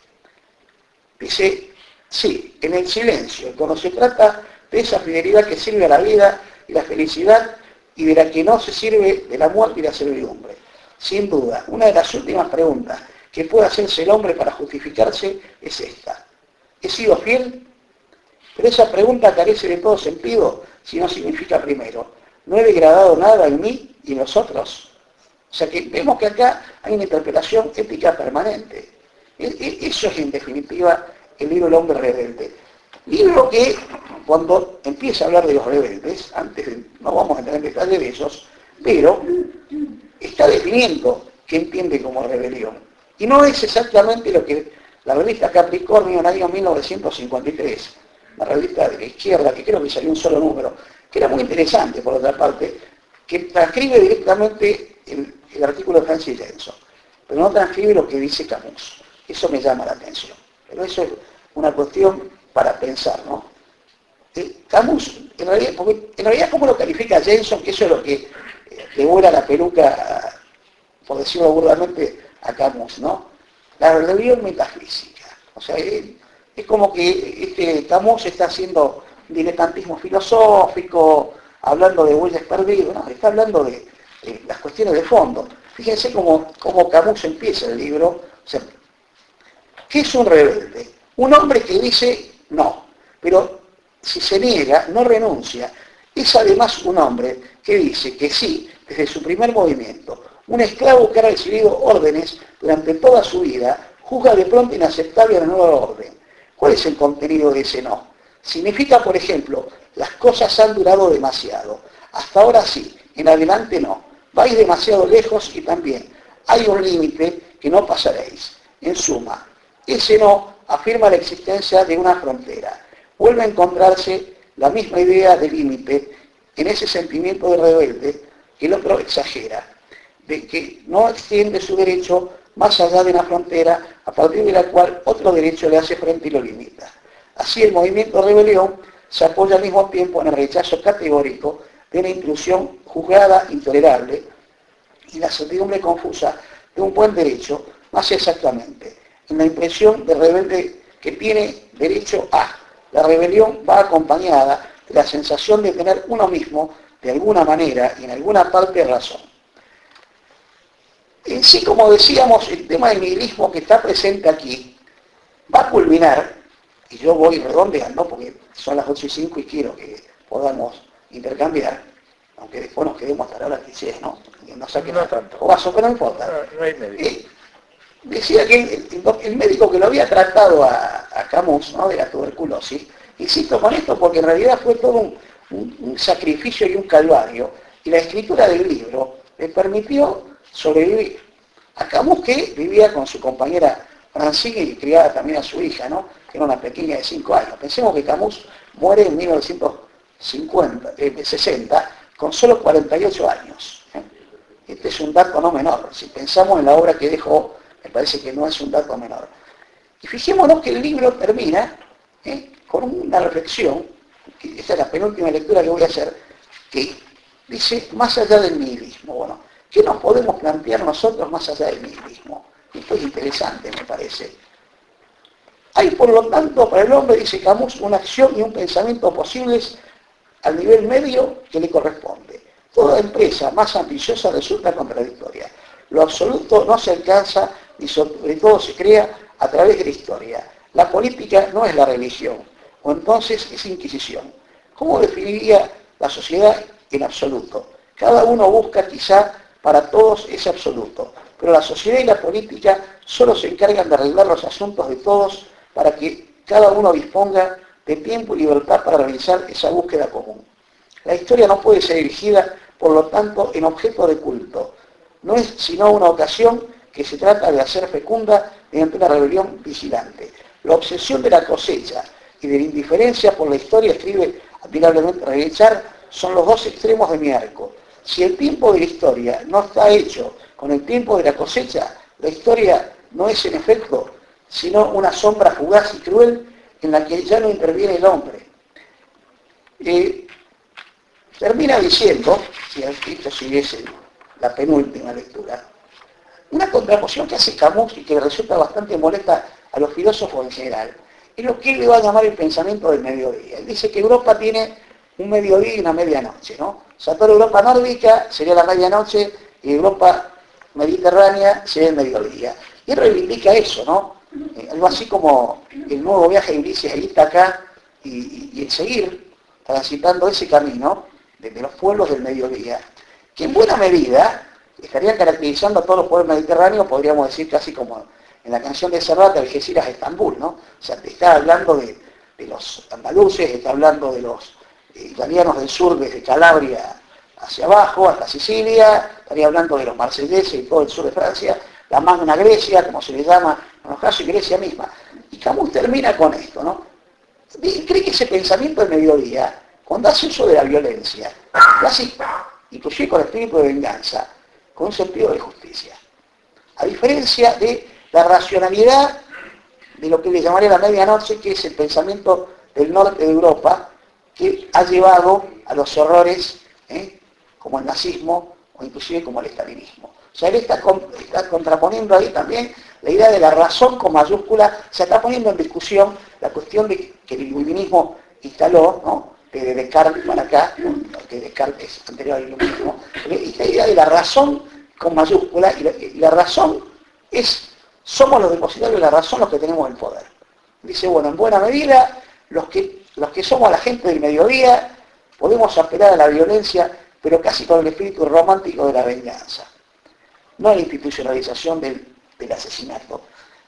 Dice, sí, en el silencio, cuando se trata de esa fidelidad que sirve a la vida y la felicidad y de la que no se sirve de la muerte y la servidumbre. Sin duda, una de las últimas preguntas que puede hacerse el hombre para justificarse es esta. ¿He sido fiel? Pero esa pregunta carece de todo sentido si no significa primero, ¿no he degradado nada en mí y en los otros? O sea que vemos que acá hay una interpretación ética permanente. Eso es en definitiva el libro El hombre rebelde. Libro que cuando empieza a hablar de los rebeldes, antes de, no vamos a entrar en detalle de esos, pero está definiendo qué entiende como rebelión. Y no es exactamente lo que la revista Capricornio en el año mil novecientos cincuenta y tres, la revista de la izquierda, que creo que salió un solo número, que era muy interesante por otra parte, que transcribe directamente el, el artículo de Francis Jenson, pero no transcribe lo que dice Camus. Eso me llama la atención. Pero eso es una cuestión para pensar, ¿no? Eh, Camus, en realidad, porque en realidad, ¿cómo lo califica Jenson? Que eso es lo que eh, le vuela la peluca, por decirlo burdamente, a Camus, ¿no? La rebelión metafísica. O sea, es, es como que este Camus está haciendo diletantismo filosófico, hablando de huellas perdidas, ¿no? Está hablando de, de las cuestiones de fondo. Fíjense cómo, cómo Camus empieza el libro. O sea, ¿qué es un rebelde? Un hombre que dice no, pero si se niega, no renuncia. Es además un hombre que dice que sí, desde su primer movimiento. Un esclavo que ha recibido órdenes durante toda su vida, juzga de pronto inaceptable la nueva orden. ¿Cuál es el contenido de ese no? Significa, por ejemplo, las cosas han durado demasiado. Hasta ahora sí, en adelante no. Vais demasiado lejos y también hay un límite que no pasaréis. En suma, ese no afirma la existencia de una frontera. Vuelve a encontrarse la misma idea de límite en ese sentimiento de rebelde que el otro exagera, de que no extiende su derecho más allá de una frontera a partir de la cual otro derecho le hace frente y lo limita. Así el movimiento de rebelión se apoya al mismo tiempo en el rechazo categórico de una intrusión juzgada intolerable y la certidumbre confusa de un buen derecho, más exactamente, en la impresión de rebelde que tiene derecho a. La rebelión va acompañada de la sensación de tener uno mismo, de alguna manera y en alguna parte razón. En sí, como decíamos, el tema del nihilismo que está presente aquí va a culminar, y yo voy redondeando porque son las ocho y cinco y quiero que podamos intercambiar, aunque después nos quedemos hasta la hora que sea, ¿no? No saque No nada. tanto. O vaso, pero no importa. No, no hay médico. Eh, decía que el, el, el médico que lo había tratado a, a Camus, ¿no?, de la tuberculosis, insisto con esto porque en realidad fue todo un, un, un sacrificio y un calvario, y la escritura del libro le permitió sobrevivir. A Camus, que vivía con su compañera Francine y criaba también a su hija, ¿no?, que era una pequeña de cinco años. Pensemos que Camus muere en mil novecientos sesenta con solo cuarenta y ocho años. ¿eh? Este es un dato no menor. Si pensamos en la obra que dejó, me parece que no es un dato menor. Y fijémonos que el libro termina ¿eh? con una reflexión, que esta es la penúltima lectura que voy a hacer, que dice, más allá del nihilismo. Bueno, ¿qué nos podemos plantear nosotros más allá del nihilismo? Esto es interesante, me parece. Hay, por lo tanto, para el hombre, dice Camus, una acción y un pensamiento posibles al nivel medio que le corresponde. Toda empresa más ambiciosa resulta contradictoria. Lo absoluto no se alcanza ni sobre todo se crea a través de la historia. La política no es la religión, o entonces es inquisición. ¿Cómo definiría la sociedad en absoluto? Cada uno busca quizá para todos ese absoluto, pero la sociedad y la política solo se encargan de arreglar los asuntos de todos para que cada uno disponga de tiempo y libertad para realizar esa búsqueda común. La historia no puede ser erigida, por lo tanto, en objeto de culto. No es sino una ocasión que se trata de hacer fecunda mediante una rebelión vigilante. La obsesión de la cosecha y de la indiferencia por la historia, escribe admirablemente Rechard, son los dos extremos de mi arco. Si el tiempo de la historia no está hecho con el tiempo de la cosecha, la historia no es en efecto sino una sombra fugaz y cruel en la que ya no interviene el hombre. Eh, termina diciendo, si esto siguiese la penúltima lectura, una contraposición que hace Camus y que resulta bastante molesta a los filósofos en general, es lo que él le va a llamar el pensamiento del mediodía. Él dice que Europa tiene un mediodía y una medianoche, ¿no? O sea, toda Europa nórdica sería la medianoche y Europa mediterránea sería el mediodía. Y él reivindica eso, ¿no? Eh, algo así como el nuevo viaje de Ulises a Ítaca y, y, y el seguir transitando ese camino desde los pueblos del mediodía, que en buena medida estarían caracterizando a todos los pueblos mediterráneos, podríamos decir casi como en la canción de Serrat, Algeciras a Estambul, ¿no? O sea, te está hablando de, de los andaluces, está hablando de los eh, italianos del sur, desde Calabria hacia abajo, hasta Sicilia, estaría hablando de los marselleses y todo el sur de Francia, la Magna Grecia, como se le llama, en los casos, y Grecia misma. Y Camus termina con esto, ¿no? Cree que ese pensamiento del mediodía, cuando hace uso de la violencia, lo hace, inclusive con espíritu de venganza, con un sentido de justicia. A diferencia de la racionalidad de lo que le llamaría la medianoche, que es el pensamiento del norte de Europa, que ha llevado a los horrores, ¿eh? como el nazismo o inclusive como el estalinismo. O sea, él está, está contraponiendo ahí también la idea de la razón con mayúscula, se está poniendo en discusión la cuestión de que el iluminismo instaló, ¿no? de Descartes para acá, ¿no? que Descartes es anterior al iluminismo, esta idea de la razón con mayúscula, y la, y la razón es, somos los depositarios de la razón los que tenemos el poder. Dice, bueno, en buena medida, los que, los que somos la gente del mediodía, podemos apelar a la violencia, pero casi con el espíritu romántico de la venganza. No a la institucionalización del, del asesinato.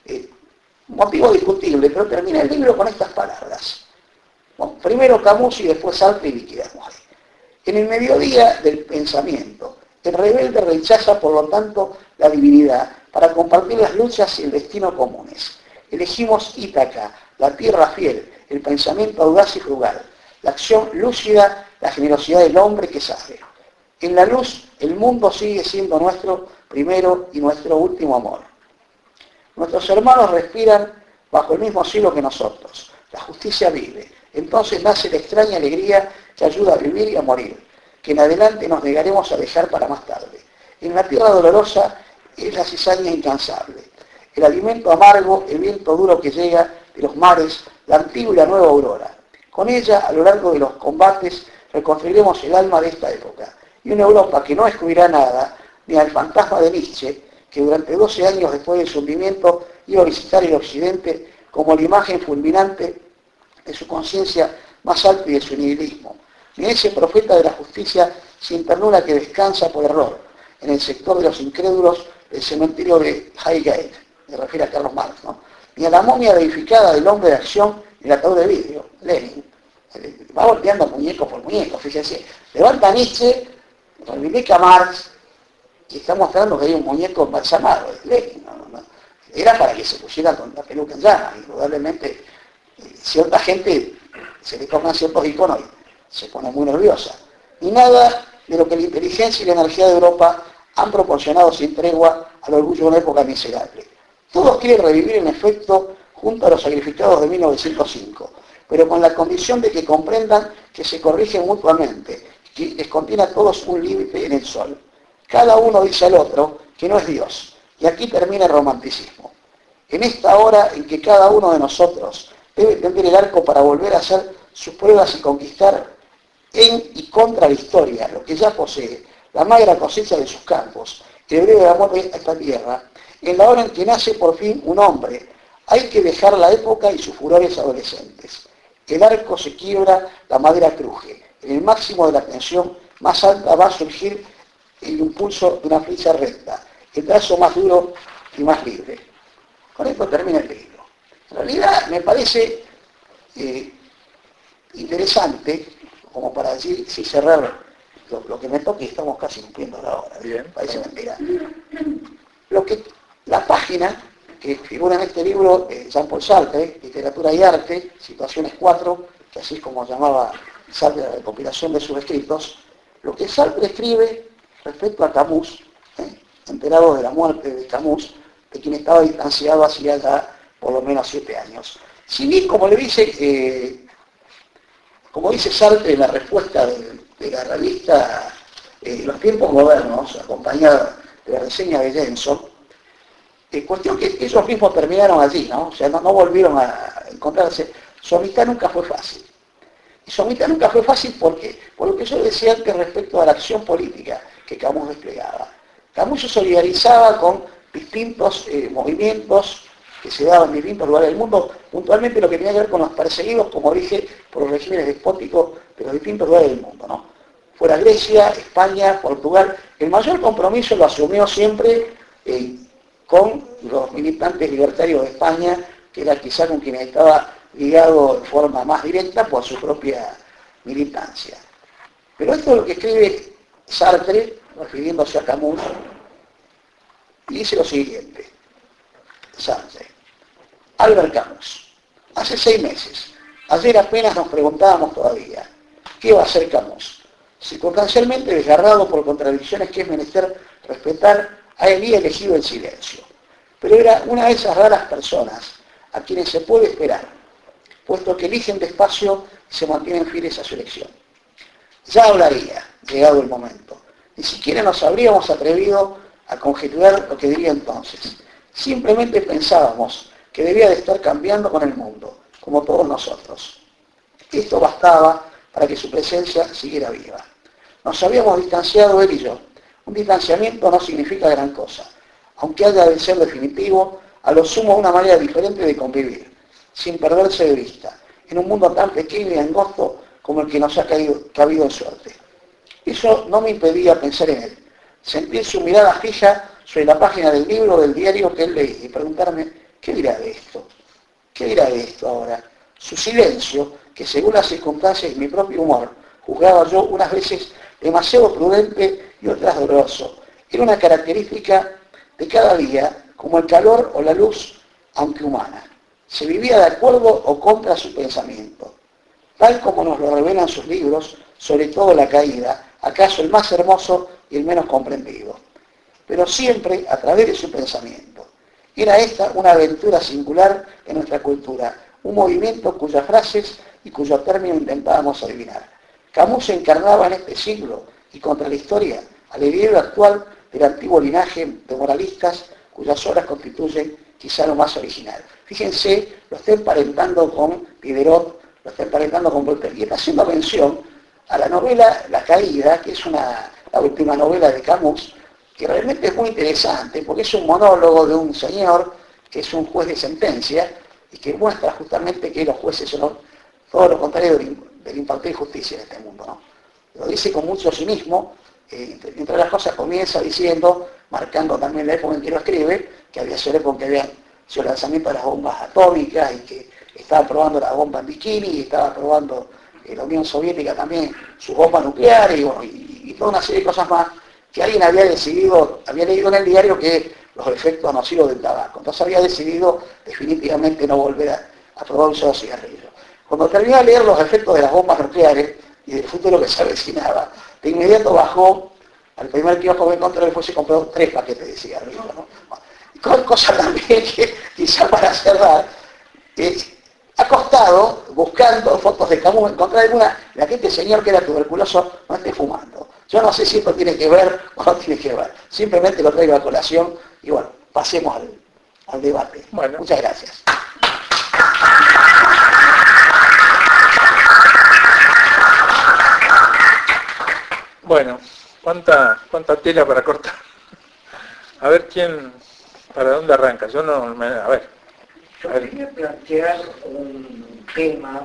Eh, motivo discutible, pero termina el libro con estas palabras. Bueno, primero Camus y después Sartre y liquidamos. En el mediodía del pensamiento, el rebelde rechaza por lo tanto la divinidad para compartir las luchas y el destino comunes. Elegimos Ítaca, la tierra fiel, el pensamiento audaz y frugal, la acción lúcida, la generosidad del hombre que sabe. En la luz, el mundo sigue siendo nuestro primero y nuestro último amor. Nuestros hermanos respiran bajo el mismo cielo que nosotros. La justicia vive. Entonces nace la extraña alegría que ayuda a vivir y a morir, que en adelante nos negaremos a dejar para más tarde. En la tierra dolorosa es la cizaña incansable, el alimento amargo, el viento duro que llega de los mares, la antigua y la nueva aurora. Con ella, a lo largo de los combates, reconstruiremos el alma de esta época, y una Europa que no excluirá nada, ni al fantasma de Nietzsche, que durante doce años después del su hundimiento iba a visitar el occidente como la imagen fulminante de su conciencia más alta y de su nihilismo. Ni ese profeta de la justicia sin ternura que descansa por error en el sector de los incrédulos del cementerio de Highgate, me refiero a Carlos Marx, ¿no? Ni a la momia deificada del hombre de acción en el ataúd de vidrio, Lenin. Va volteando muñeco por muñeco, fíjense. Levanta Nietzsche, reivindica Marx, y está mostrando que hay un muñeco embalsamado, Lenin. ¿no? ¿no? Era para que se pusiera con la peluca en llamas, y probablemente eh, cierta gente se le tocan ciertos iconos y se pone muy nerviosa. Ni nada de lo que la inteligencia y la energía de Europa han proporcionado sin tregua al orgullo de una época miserable. Todos quieren revivir en efecto junto a los sacrificados de mil novecientos cinco, pero con la condición de que comprendan que se corrigen mutuamente, que les contiene a todos un límite en el sol. Cada uno dice al otro que no es Dios, y aquí termina el romanticismo. En esta hora en que cada uno de nosotros debe tender el arco para volver a hacer sus pruebas y conquistar en y contra la historia lo que ya posee, la magra cosecha de sus campos, el breve amor de esta tierra, en la hora en que nace por fin un hombre, hay que dejar la época y sus furores adolescentes. El arco se quiebra, la madera cruje. En el máximo de la tensión más alta va a surgir el impulso de una flecha recta, el trazo más duro y más libre. Con esto termina el libro. En realidad me parece eh, interesante, como para decir, si cerrar lo, lo que me toque, estamos casi cumpliendo la hora. Bien. Parece mentira. Lo que, la página que figura en este libro, eh, Jean-Paul Sartre, Literatura y Arte, Situaciones cuatro, que así es como llamaba Sartre la recopilación de sus escritos, lo que Sartre escribe respecto a Camus, ¿eh? enterado de la muerte de Camus, de quien estaba distanciado hacía ya por lo menos siete años. Si bien, como le dice, eh, como dice Sartre en la respuesta de, de la revista eh, Los Tiempos Modernos, acompañada de la reseña de Jenson, eh, cuestión que ellos mismos terminaron allí, ¿no? O sea, no, no volvieron a encontrarse. Su amistad nunca fue fácil. Y su amistad nunca fue fácil porque, por lo que yo decía antes respecto a la acción política que Camus desplegaba. Camus se solidarizaba con distintos eh, movimientos que se daban en distintos lugares del mundo, puntualmente lo que tenía que ver con los perseguidos, como dije, por los regímenes despóticos de los distintos lugares del mundo, ¿no? Fuera Grecia, España, Portugal. El mayor compromiso lo asumió siempre eh, con los militantes libertarios de España, que era quizá con quienes estaba ligado de forma más directa por su propia militancia. Pero esto es lo que escribe Sartre, refiriéndose a Camus, y dice lo siguiente. Sartre. Albert Camus. Hace seis meses. Ayer apenas nos preguntábamos todavía, ¿qué va a hacer Camus? Circunstancialmente desgarrado por contradicciones que es menester respetar, había elegido el silencio. Pero era una de esas raras personas a quienes se puede esperar, puesto que eligen despacio y se mantienen fieles a su elección. Ya hablaría, llegado el momento. Ni siquiera nos habríamos atrevido a conjeturar lo que diría entonces. Simplemente pensábamos que debía de estar cambiando con el mundo, como todos nosotros. Esto bastaba para que su presencia siguiera viva. Nos habíamos distanciado él y yo. Un distanciamiento no significa gran cosa, aunque haya de ser definitivo, a lo sumo una manera diferente de convivir, sin perderse de vista, en un mundo tan pequeño y angosto como el que nos ha caído, cabido en suerte. Eso no me impedía pensar en él, sentir su mirada fija sobre la página del libro o del diario que él leía y preguntarme ¿Qué dirá de esto? ¿Qué dirá de esto ahora? Su silencio, que según las circunstancias y mi propio humor, juzgaba yo unas veces demasiado prudente y otras doloroso, era una característica de cada día, como el calor o la luz, aunque humana. Se vivía de acuerdo o contra su pensamiento. Tal como nos lo revelan sus libros, sobre todo La Caída, acaso el más hermoso y el menos comprendido, pero siempre a través de su pensamiento. Era esta una aventura singular en nuestra cultura, un movimiento cuyas frases y cuyo término intentábamos adivinar. Camus se encarnaba en este siglo y contra la historia, al heredero actual del antiguo linaje de moralistas cuyas obras constituyen quizá lo más original. Fíjense, lo está emparentando con Diderot, lo está emparentando con Voltaire, y está haciendo mención a la novela La Caída, que es una, la última novela de Camus, que realmente es muy interesante, porque es un monólogo de un señor que es un juez de sentencia, y que muestra justamente que los jueces son todo lo contrario del, del impartir justicia en este mundo, ¿no? Lo dice con mucho cinismo, eh, entre, entre las cosas comienza diciendo, marcando también la época en que lo escribe, que había sido la época en que habían sido el lanzamiento de las bombas atómicas y que estaba probando la bomba en Bikini y estaba probando eh, la Unión Soviética también sus bombas nucleares y, bueno, y, y toda una serie de cosas más que alguien había decidido, había leído en el diario que los efectos nocivos del tabaco. Entonces había decidido definitivamente no volver a, a probar un solo cigarrillo. Cuando terminó de leer los efectos de las bombas nucleares y del futuro que se avecinaba, de inmediato bajó al primer kiosco que encontró y después se compró tres paquetes de cigarrillos, ¿no? Bueno, cosa también que quizá para cerrar, eh, acostado, buscando fotos de Camus, encontrar alguna de aquel señor que era tuberculoso no esté fumando. Yo no sé si esto tiene que ver o no tiene que ver. Simplemente lo traigo a colación y bueno, pasemos al, al debate. Bueno. Muchas gracias. Bueno, ¿cuánta, cuánta tela para cortar? A ver quién, para dónde arranca. Yo no, me, a ver. Yo quería plantear un tema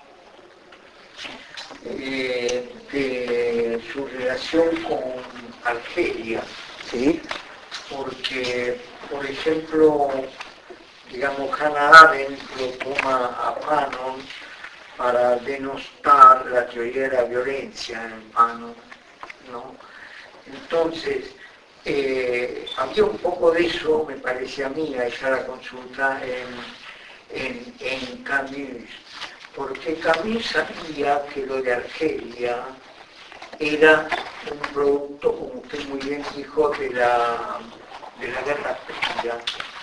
eh, de su relación con Argelia, ¿Sí? porque, por ejemplo, digamos, Hannah Arendt lo toma a Fanon para denostar la teoría de la violencia en Fanon, ¿no? Entonces, Eh, había un poco de eso, me parece a mí, a esa la consulta en, en, en Camus, porque Camus sabía que lo de Argelia era un producto, como usted muy bien dijo, de la, de la Guerra Fría.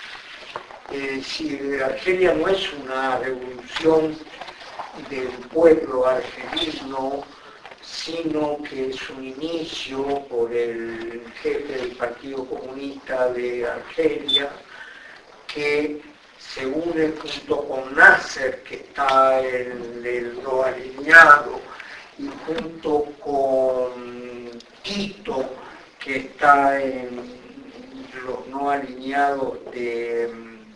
Eh, si Argelia no es una revolución del pueblo argelino, sino que es un inicio por el jefe del Partido Comunista de Argelia, que se une junto con Nasser, que está en el no alineado, y junto con Tito, que está en los no alineados de,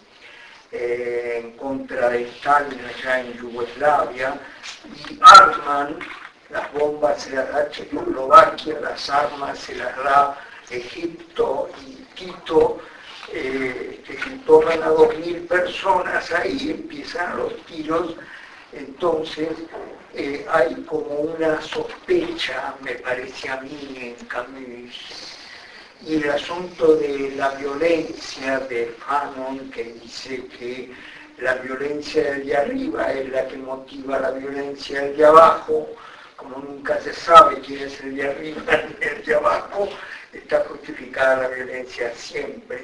eh, en contra de Stalin allá en Yugoslavia, y arman. Las bombas se las da Checoslovaquia, las armas se las da Egipto, y Tito eh, que toman a dos mil personas, ahí empiezan los tiros. Entonces eh, hay como una sospecha, me parece a mí, en Camus. Y el asunto de la violencia de Fanon, que dice que la violencia del de arriba es la que motiva la violencia del de abajo. Como nunca se sabe quién es el de arriba y el de abajo, está justificada la violencia siempre.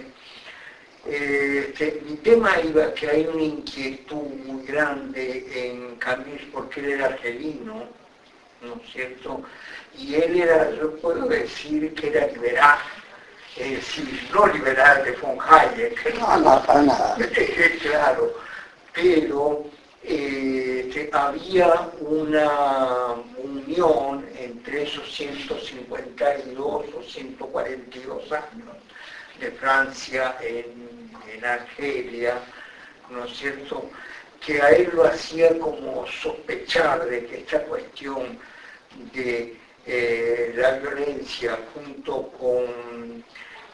Eh, este, mi tema iba que hay una inquietud muy grande en Camus porque él era argelino, ¿no es cierto? Y él era, yo puedo decir que era liberal, es decir, no liberal de von Hayek, No, no, para nada. claro, pero Eh, que había una unión entre esos ciento cincuenta y dos o ciento cuarenta y dos años de Francia en, en Argelia, ¿no es cierto?, que a él lo hacía como sospechar de que esta cuestión de eh, la violencia junto con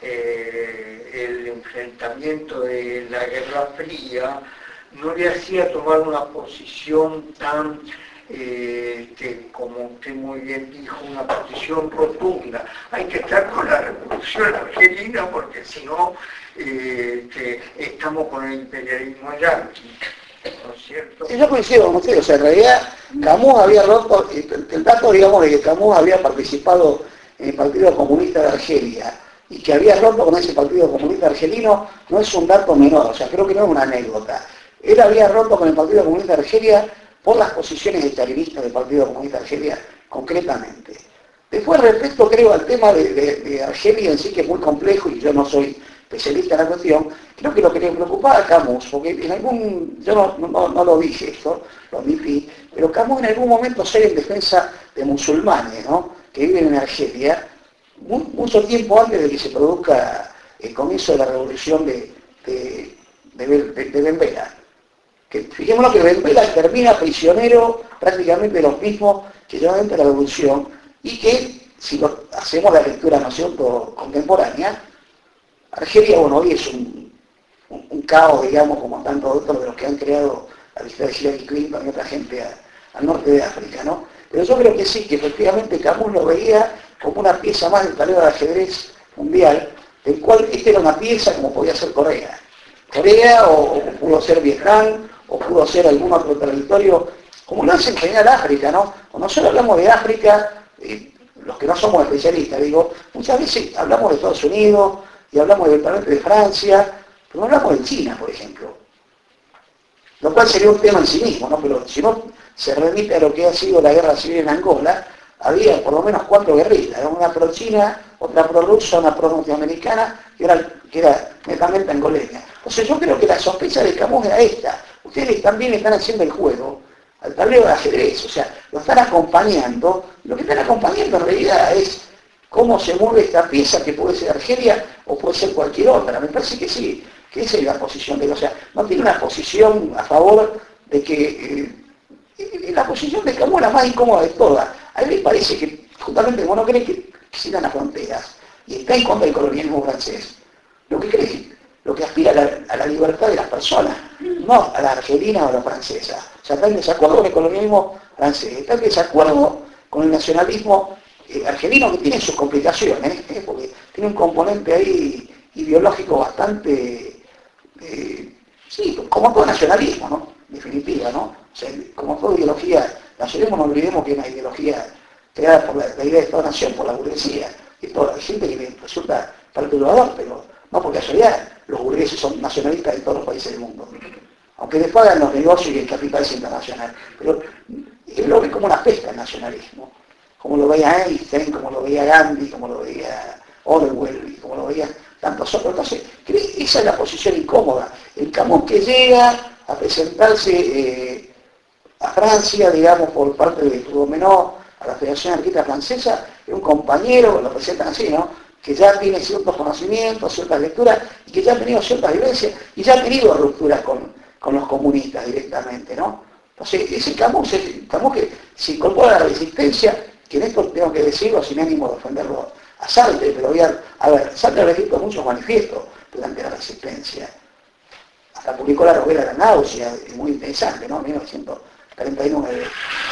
eh, el enfrentamiento de la Guerra Fría no le hacía tomar una posición tan, eh, este, como usted muy bien dijo, una posición rotunda. Hay que estar con la revolución argelina porque si no, eh, este, estamos con el imperialismo yanqui. ¿No es cierto? Sí, yo coincido con usted, o sea, en realidad Camus había roto, el dato, digamos, de que Camus había participado en el Partido Comunista de Argelia y que había roto con ese Partido Comunista argelino no es un dato menor, o sea, creo que no es una anécdota. Él había roto con el Partido Comunista de Argelia por las posiciones estalinistas del Partido Comunista de Argelia, concretamente. Después, respecto, creo, al tema de, de, de Argelia en sí, que es muy complejo y yo no soy especialista en la cuestión, creo que lo que le preocupaba a Camus, porque en algún, yo no, no, no lo dije esto, lo admití, pero Camus en algún momento sale en defensa de musulmanes, ¿no?, que viven en Argelia, muy, mucho tiempo antes de que se produzca el comienzo de la revolución de, de, de, de, de Ben Bella. Que, fijémonos que Ben Bella termina prisionero prácticamente de los mismos que llevan dentro de la revolución, y que, si lo, hacemos la lectura, ¿no es cierto?, contemporánea, Argelia, bueno, hoy es un, un, un caos, digamos, como tantos otros de los que han creado la lista de Hillary Clinton y otra gente a, al norte de África, ¿no? Pero yo creo que sí, que efectivamente Camus lo veía como una pieza más del tablero de ajedrez mundial, del cual esta era una pieza como podía ser Corea. Corea, o, o pudo ser Vietnam, o pudo ser algún otro territorio, como lo hace en general África, ¿no? Cuando nosotros hablamos de África, eh, los que no somos especialistas, digo, muchas veces hablamos de Estados Unidos, y hablamos eventualmente de Francia, pero no hablamos de China, por ejemplo. Lo cual sería un tema en sí mismo, ¿no? Pero si no se remite a lo que ha sido la guerra civil en Angola, había por lo menos cuatro guerrillas, una pro-china, otra pro-rusa, una pro-norteamericana, que era, que era netamente angoleña. Entonces yo creo que la sospecha de Camus era esta. Ustedes también están haciendo el juego al tablero de ajedrez, o sea, lo están acompañando, lo que están acompañando en realidad es cómo se mueve esta pieza, que puede ser Argelia o puede ser cualquier otra. Me parece que sí, que esa es la posición de él. O sea, no tiene una posición a favor de que... Eh, la posición de Camus es la más incómoda de todas. A él le parece que, justamente como no cree que sigan las fronteras y está en contra del colonialismo francés, lo que cree, lo que aspira a la, a la libertad de las personas, no a la argelina o a la francesa. O sea, está en desacuerdo con el colonialismo francés, está en desacuerdo con el nacionalismo Eh, argelino, que tiene sus complicaciones, ¿eh? Porque tiene un componente ahí ideológico bastante, eh, sí, como todo nacionalismo, ¿no? En definitiva, ¿no? O sea, como toda ideología, nacionalismo, no olvidemos que es una ideología creada por la, la idea de Estado-Nación, por la burguesía, y toda la gente que le resulta perturbador, pero no por casualidad, los burgueses son nacionalistas de todos los países del mundo. Aunque después hagan los negocios y el capital es internacional, pero él lo ve como una pesca el nacionalismo, como lo veía Einstein, como lo veía Gandhi, como lo veía Orwell, y como lo veía tantos otros. Entonces, esa es la posición incómoda. El Camus que llega a presentarse eh, a Francia, digamos, por parte de Proudhon, a la Federación Anarquista Francesa, es un compañero, lo presentan así, ¿no?, que ya tiene ciertos conocimientos, ciertas lecturas, y que ya ha tenido ciertas vivencias, y ya ha tenido rupturas con, con los comunistas directamente, ¿no? Entonces, ese Camus, ese Camus que se incorpora a la resistencia, que en esto tengo que decirlo sin ánimo de ofenderlo a Sartre, pero voy a, a ver, Sartre ha escrito muchos manifiestos durante la resistencia. Hasta publicó La novela de la náusea, es muy interesante, ¿no?, mil novecientos treinta y nueve.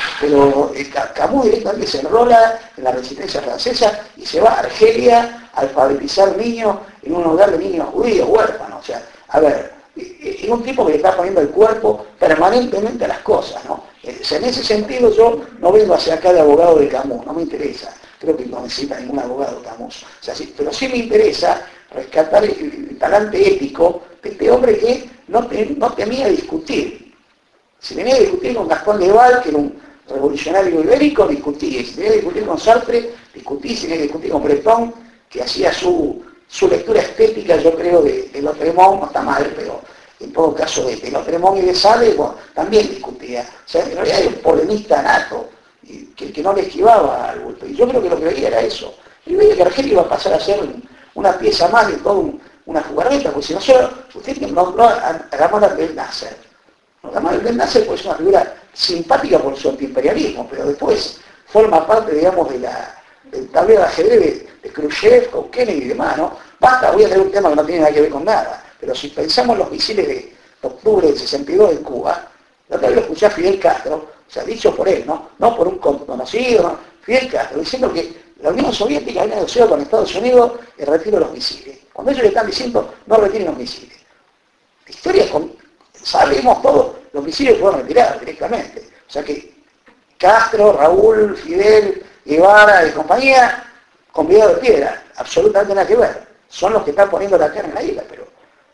Pero eh, Camus directamente se enrola en la resistencia francesa y se va a Argelia a alfabetizar niños en un hogar de niños judíos, huérfanos. O sea, a ver, es un tipo que le está poniendo el cuerpo permanentemente a las cosas, ¿no? O sea, en ese sentido yo no vengo hacia acá de abogado de Camus, no me interesa. Creo que no necesita ningún abogado Camus. O sea, sí, pero sí me interesa rescatar el, el talante ético de este hombre que no, te, no temía discutir. Si venía a discutir con Gastón Leval, que era un revolucionario ibérico, discutí. Si tenía que discutir con Sartre, discutí. Si tenía que discutir con Breton, que hacía su, su lectura estética, yo creo, de, de Lautréamont, no está mal, pero en todo caso de, de Lautréamont y de Sade, bueno, también discutía. O sea, en realidad era un polemista nato, que, que no le esquivaba al bulto. Y yo creo que lo que veía era eso. Y veía que Argelia iba a pasar a ser una pieza más de toda un, una jugarreta, porque si no solo, usted nombró a, a Gamal Abdel Nasser. Gamal Abdel Nasser pues, es una figura simpática por su antiimperialismo, pero después forma parte, digamos, de la, del tablero de ajedrez de, de Khrushchev, con Kennedy y demás, ¿no? Basta, voy a tener un tema que no tiene nada que ver con nada, pero si pensamos en los misiles de octubre del sesenta y dos en Cuba, la otra vez lo escuché a Fidel Castro, o sea, dicho por él, ¿no? No por un conocido, ¿no? Fidel Castro, diciendo que la Unión Soviética había negociado con Estados Unidos el retiro de los misiles. Cuando ellos le están diciendo, no retiren los misiles. La historia es con, sabemos todos, los misiles fueron retirados directamente. O sea que Castro, Raúl, Fidel, Guevara y compañía, con video de piedra, absolutamente nada que ver. Son los que están poniendo la cara en la isla, pero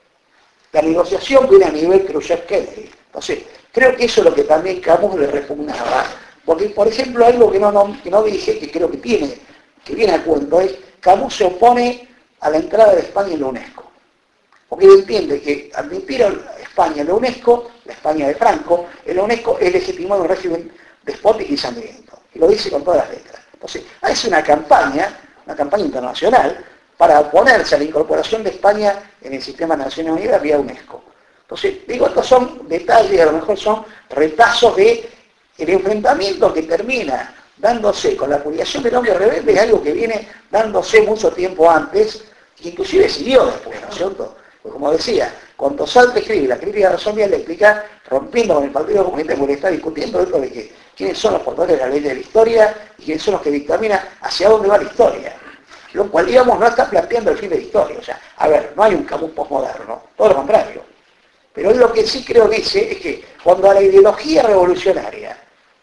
la negociación viene a nivel Khrushchev-Kennedy. Entonces, creo que eso es lo que también Camus le repugnaba. Porque, por ejemplo, algo que no, no, que no dije, que creo que tiene, que viene a cuento, es Camus se opone a la entrada de España en la UNESCO. Porque él entiende que admitir a España en la UNESCO, la España de Franco, en la UNESCO es legitimado un régimen despótico y sangriento. Y lo dice con todas las letras. Entonces, hace una campaña, una campaña internacional, para oponerse a la incorporación de España en el sistema de Naciones Unidas vía UNESCO. Entonces, digo, estos son detalles, a lo mejor son retazos de el enfrentamiento que termina dándose con la publicación del hombre rebelde, es algo que viene dándose mucho tiempo antes, que inclusive siguió después, ¿no es cierto? Pues como decía, cuando Sartre escribe la crítica de la razón dialéctica, rompiendo con el Partido Comunista, porque está discutiendo esto de que quiénes son los portadores de la ley de la historia y quiénes son los que dictaminan hacia dónde va la historia. Lo cual, digamos, no está planteando el fin de la historia. O sea, a ver, no hay un Camus posmoderno, todo lo contrario. Pero lo que sí creo que dice es que cuando a la ideología revolucionaria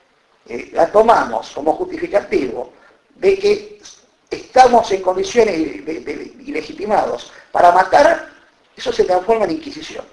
eh, la tomamos como justificativo de que estamos en condiciones de, de, ilegitimados para matar, eso se transforma en inquisición.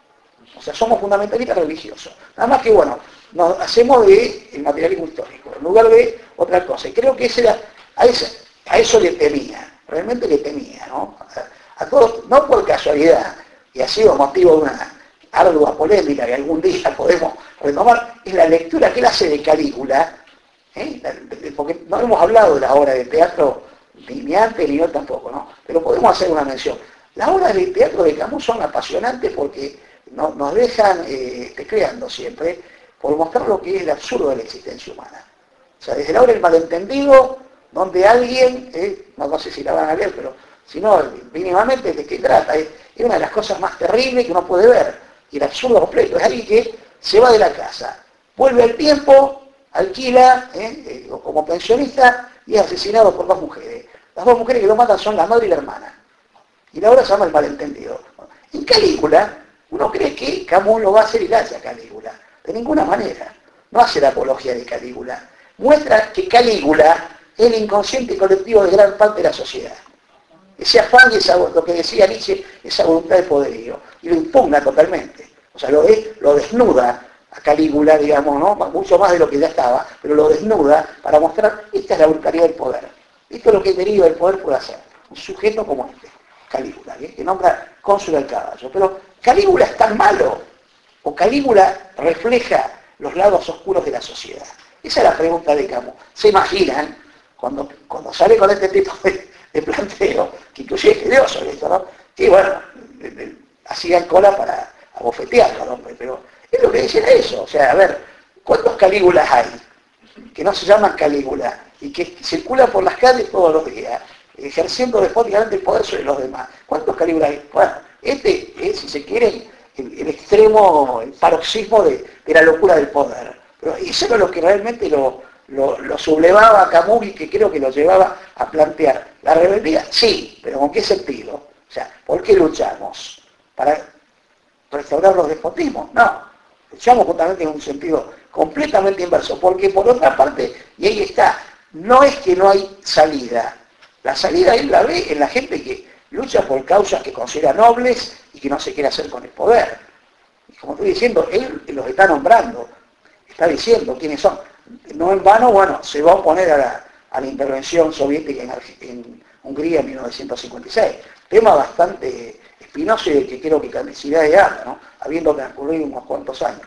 O sea, somos fundamentalistas religiosos. Nada más que, bueno, nos hacemos de el materialismo histórico, en lugar de otra cosa. Y creo que ese era, a, ese, a eso le temía, realmente le temía, ¿no? A, a todos, no por casualidad, y ha sido motivo de una ardua polémica que algún día podemos retomar, es la lectura que él hace de Calígula, ¿eh? Porque no hemos hablado de la obra de teatro ni, ni antes ni hoy tampoco, ¿no? Pero podemos hacer una mención. Las obras de teatro de Camus son apasionantes porque no, nos dejan eh, tecleando siempre por mostrar lo que es el absurdo de la existencia humana. O sea, desde la obra del malentendido, donde alguien, eh, no, no sé si la van a leer, pero si no, mínimamente de qué trata, es, es una de las cosas más terribles que uno puede ver. Y el absurdo completo es alguien que se va de la casa, vuelve al tiempo, alquila eh, eh, como pensionista y es asesinado por dos mujeres. Las dos mujeres que lo matan son la madre y la hermana. Y la obra se llama El malentendido. En Calígula, uno cree que Camus lo va a hacer y la hace a Calígula. De ninguna manera. No hace la apología de Calígula. Muestra que Calígula es el inconsciente colectivo de gran parte de la sociedad. Ese afán y esa, lo que decía Nietzsche, esa voluntad de poderío. Y lo impugna totalmente. O sea, lo, es, lo desnuda a Calígula, digamos, ¿no? Mucho más de lo que ya estaba, pero lo desnuda para mostrar, esta es la brutalidad del poder. Esto es lo que el derivo del poder puede hacer. Un sujeto como este, Calígula, ¿eh? Que nombra cónsul al caballo. Pero Calígula es tan malo, o Calígula refleja los lados oscuros de la sociedad. Esa es la pregunta de Camus. ¿Se imaginan, cuando, cuando sale con este tipo de, de planteo, que inclusive es generoso esto, ¿no? Que bueno, le, le, hacían cola para abofetearlo al hombre, pero es lo que decía eso. O sea, a ver, ¿cuántos Calígulas hay que no se llaman Calígula y que circulan por las calles todos los días, ejerciendo despóticamente el poder sobre los demás? ¿Cuántos Calígulas hay? Bueno, este es, si se quiere, el, el extremo, el paroxismo de, de la locura del poder. Pero eso era lo que realmente lo, lo, lo sublevaba a Camus y que creo que lo llevaba a plantear. ¿La rebeldía? Sí, pero ¿con qué sentido? O sea, ¿por qué luchamos? ¿Para restaurar los despotismos? No, luchamos justamente en un sentido completamente inverso, porque por otra parte, y ahí está, no es que no hay salida, la salida él la ve en la gente que lucha por causas que considera nobles y que no se quiere hacer con el poder. Y como estoy diciendo, él los está nombrando, está diciendo quiénes son. No en vano, bueno, se va a oponer a la, a la intervención soviética en, en Hungría en mil novecientos cincuenta y seis. Tema bastante espinoso y del que creo que cantidad habla, ¿no? Habiendo transcurrido unos cuantos años.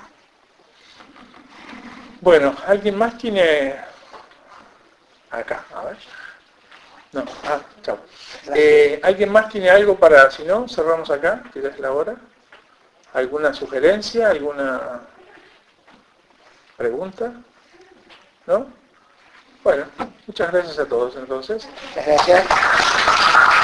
Bueno, ¿alguien más tiene acá? A ver. No, ah, chao. Eh, ¿Alguien más tiene algo para, si no, cerramos acá, que ya es la hora? ¿Alguna sugerencia? ¿Alguna pregunta? ¿No? Bueno, muchas gracias a todos entonces. Muchas gracias.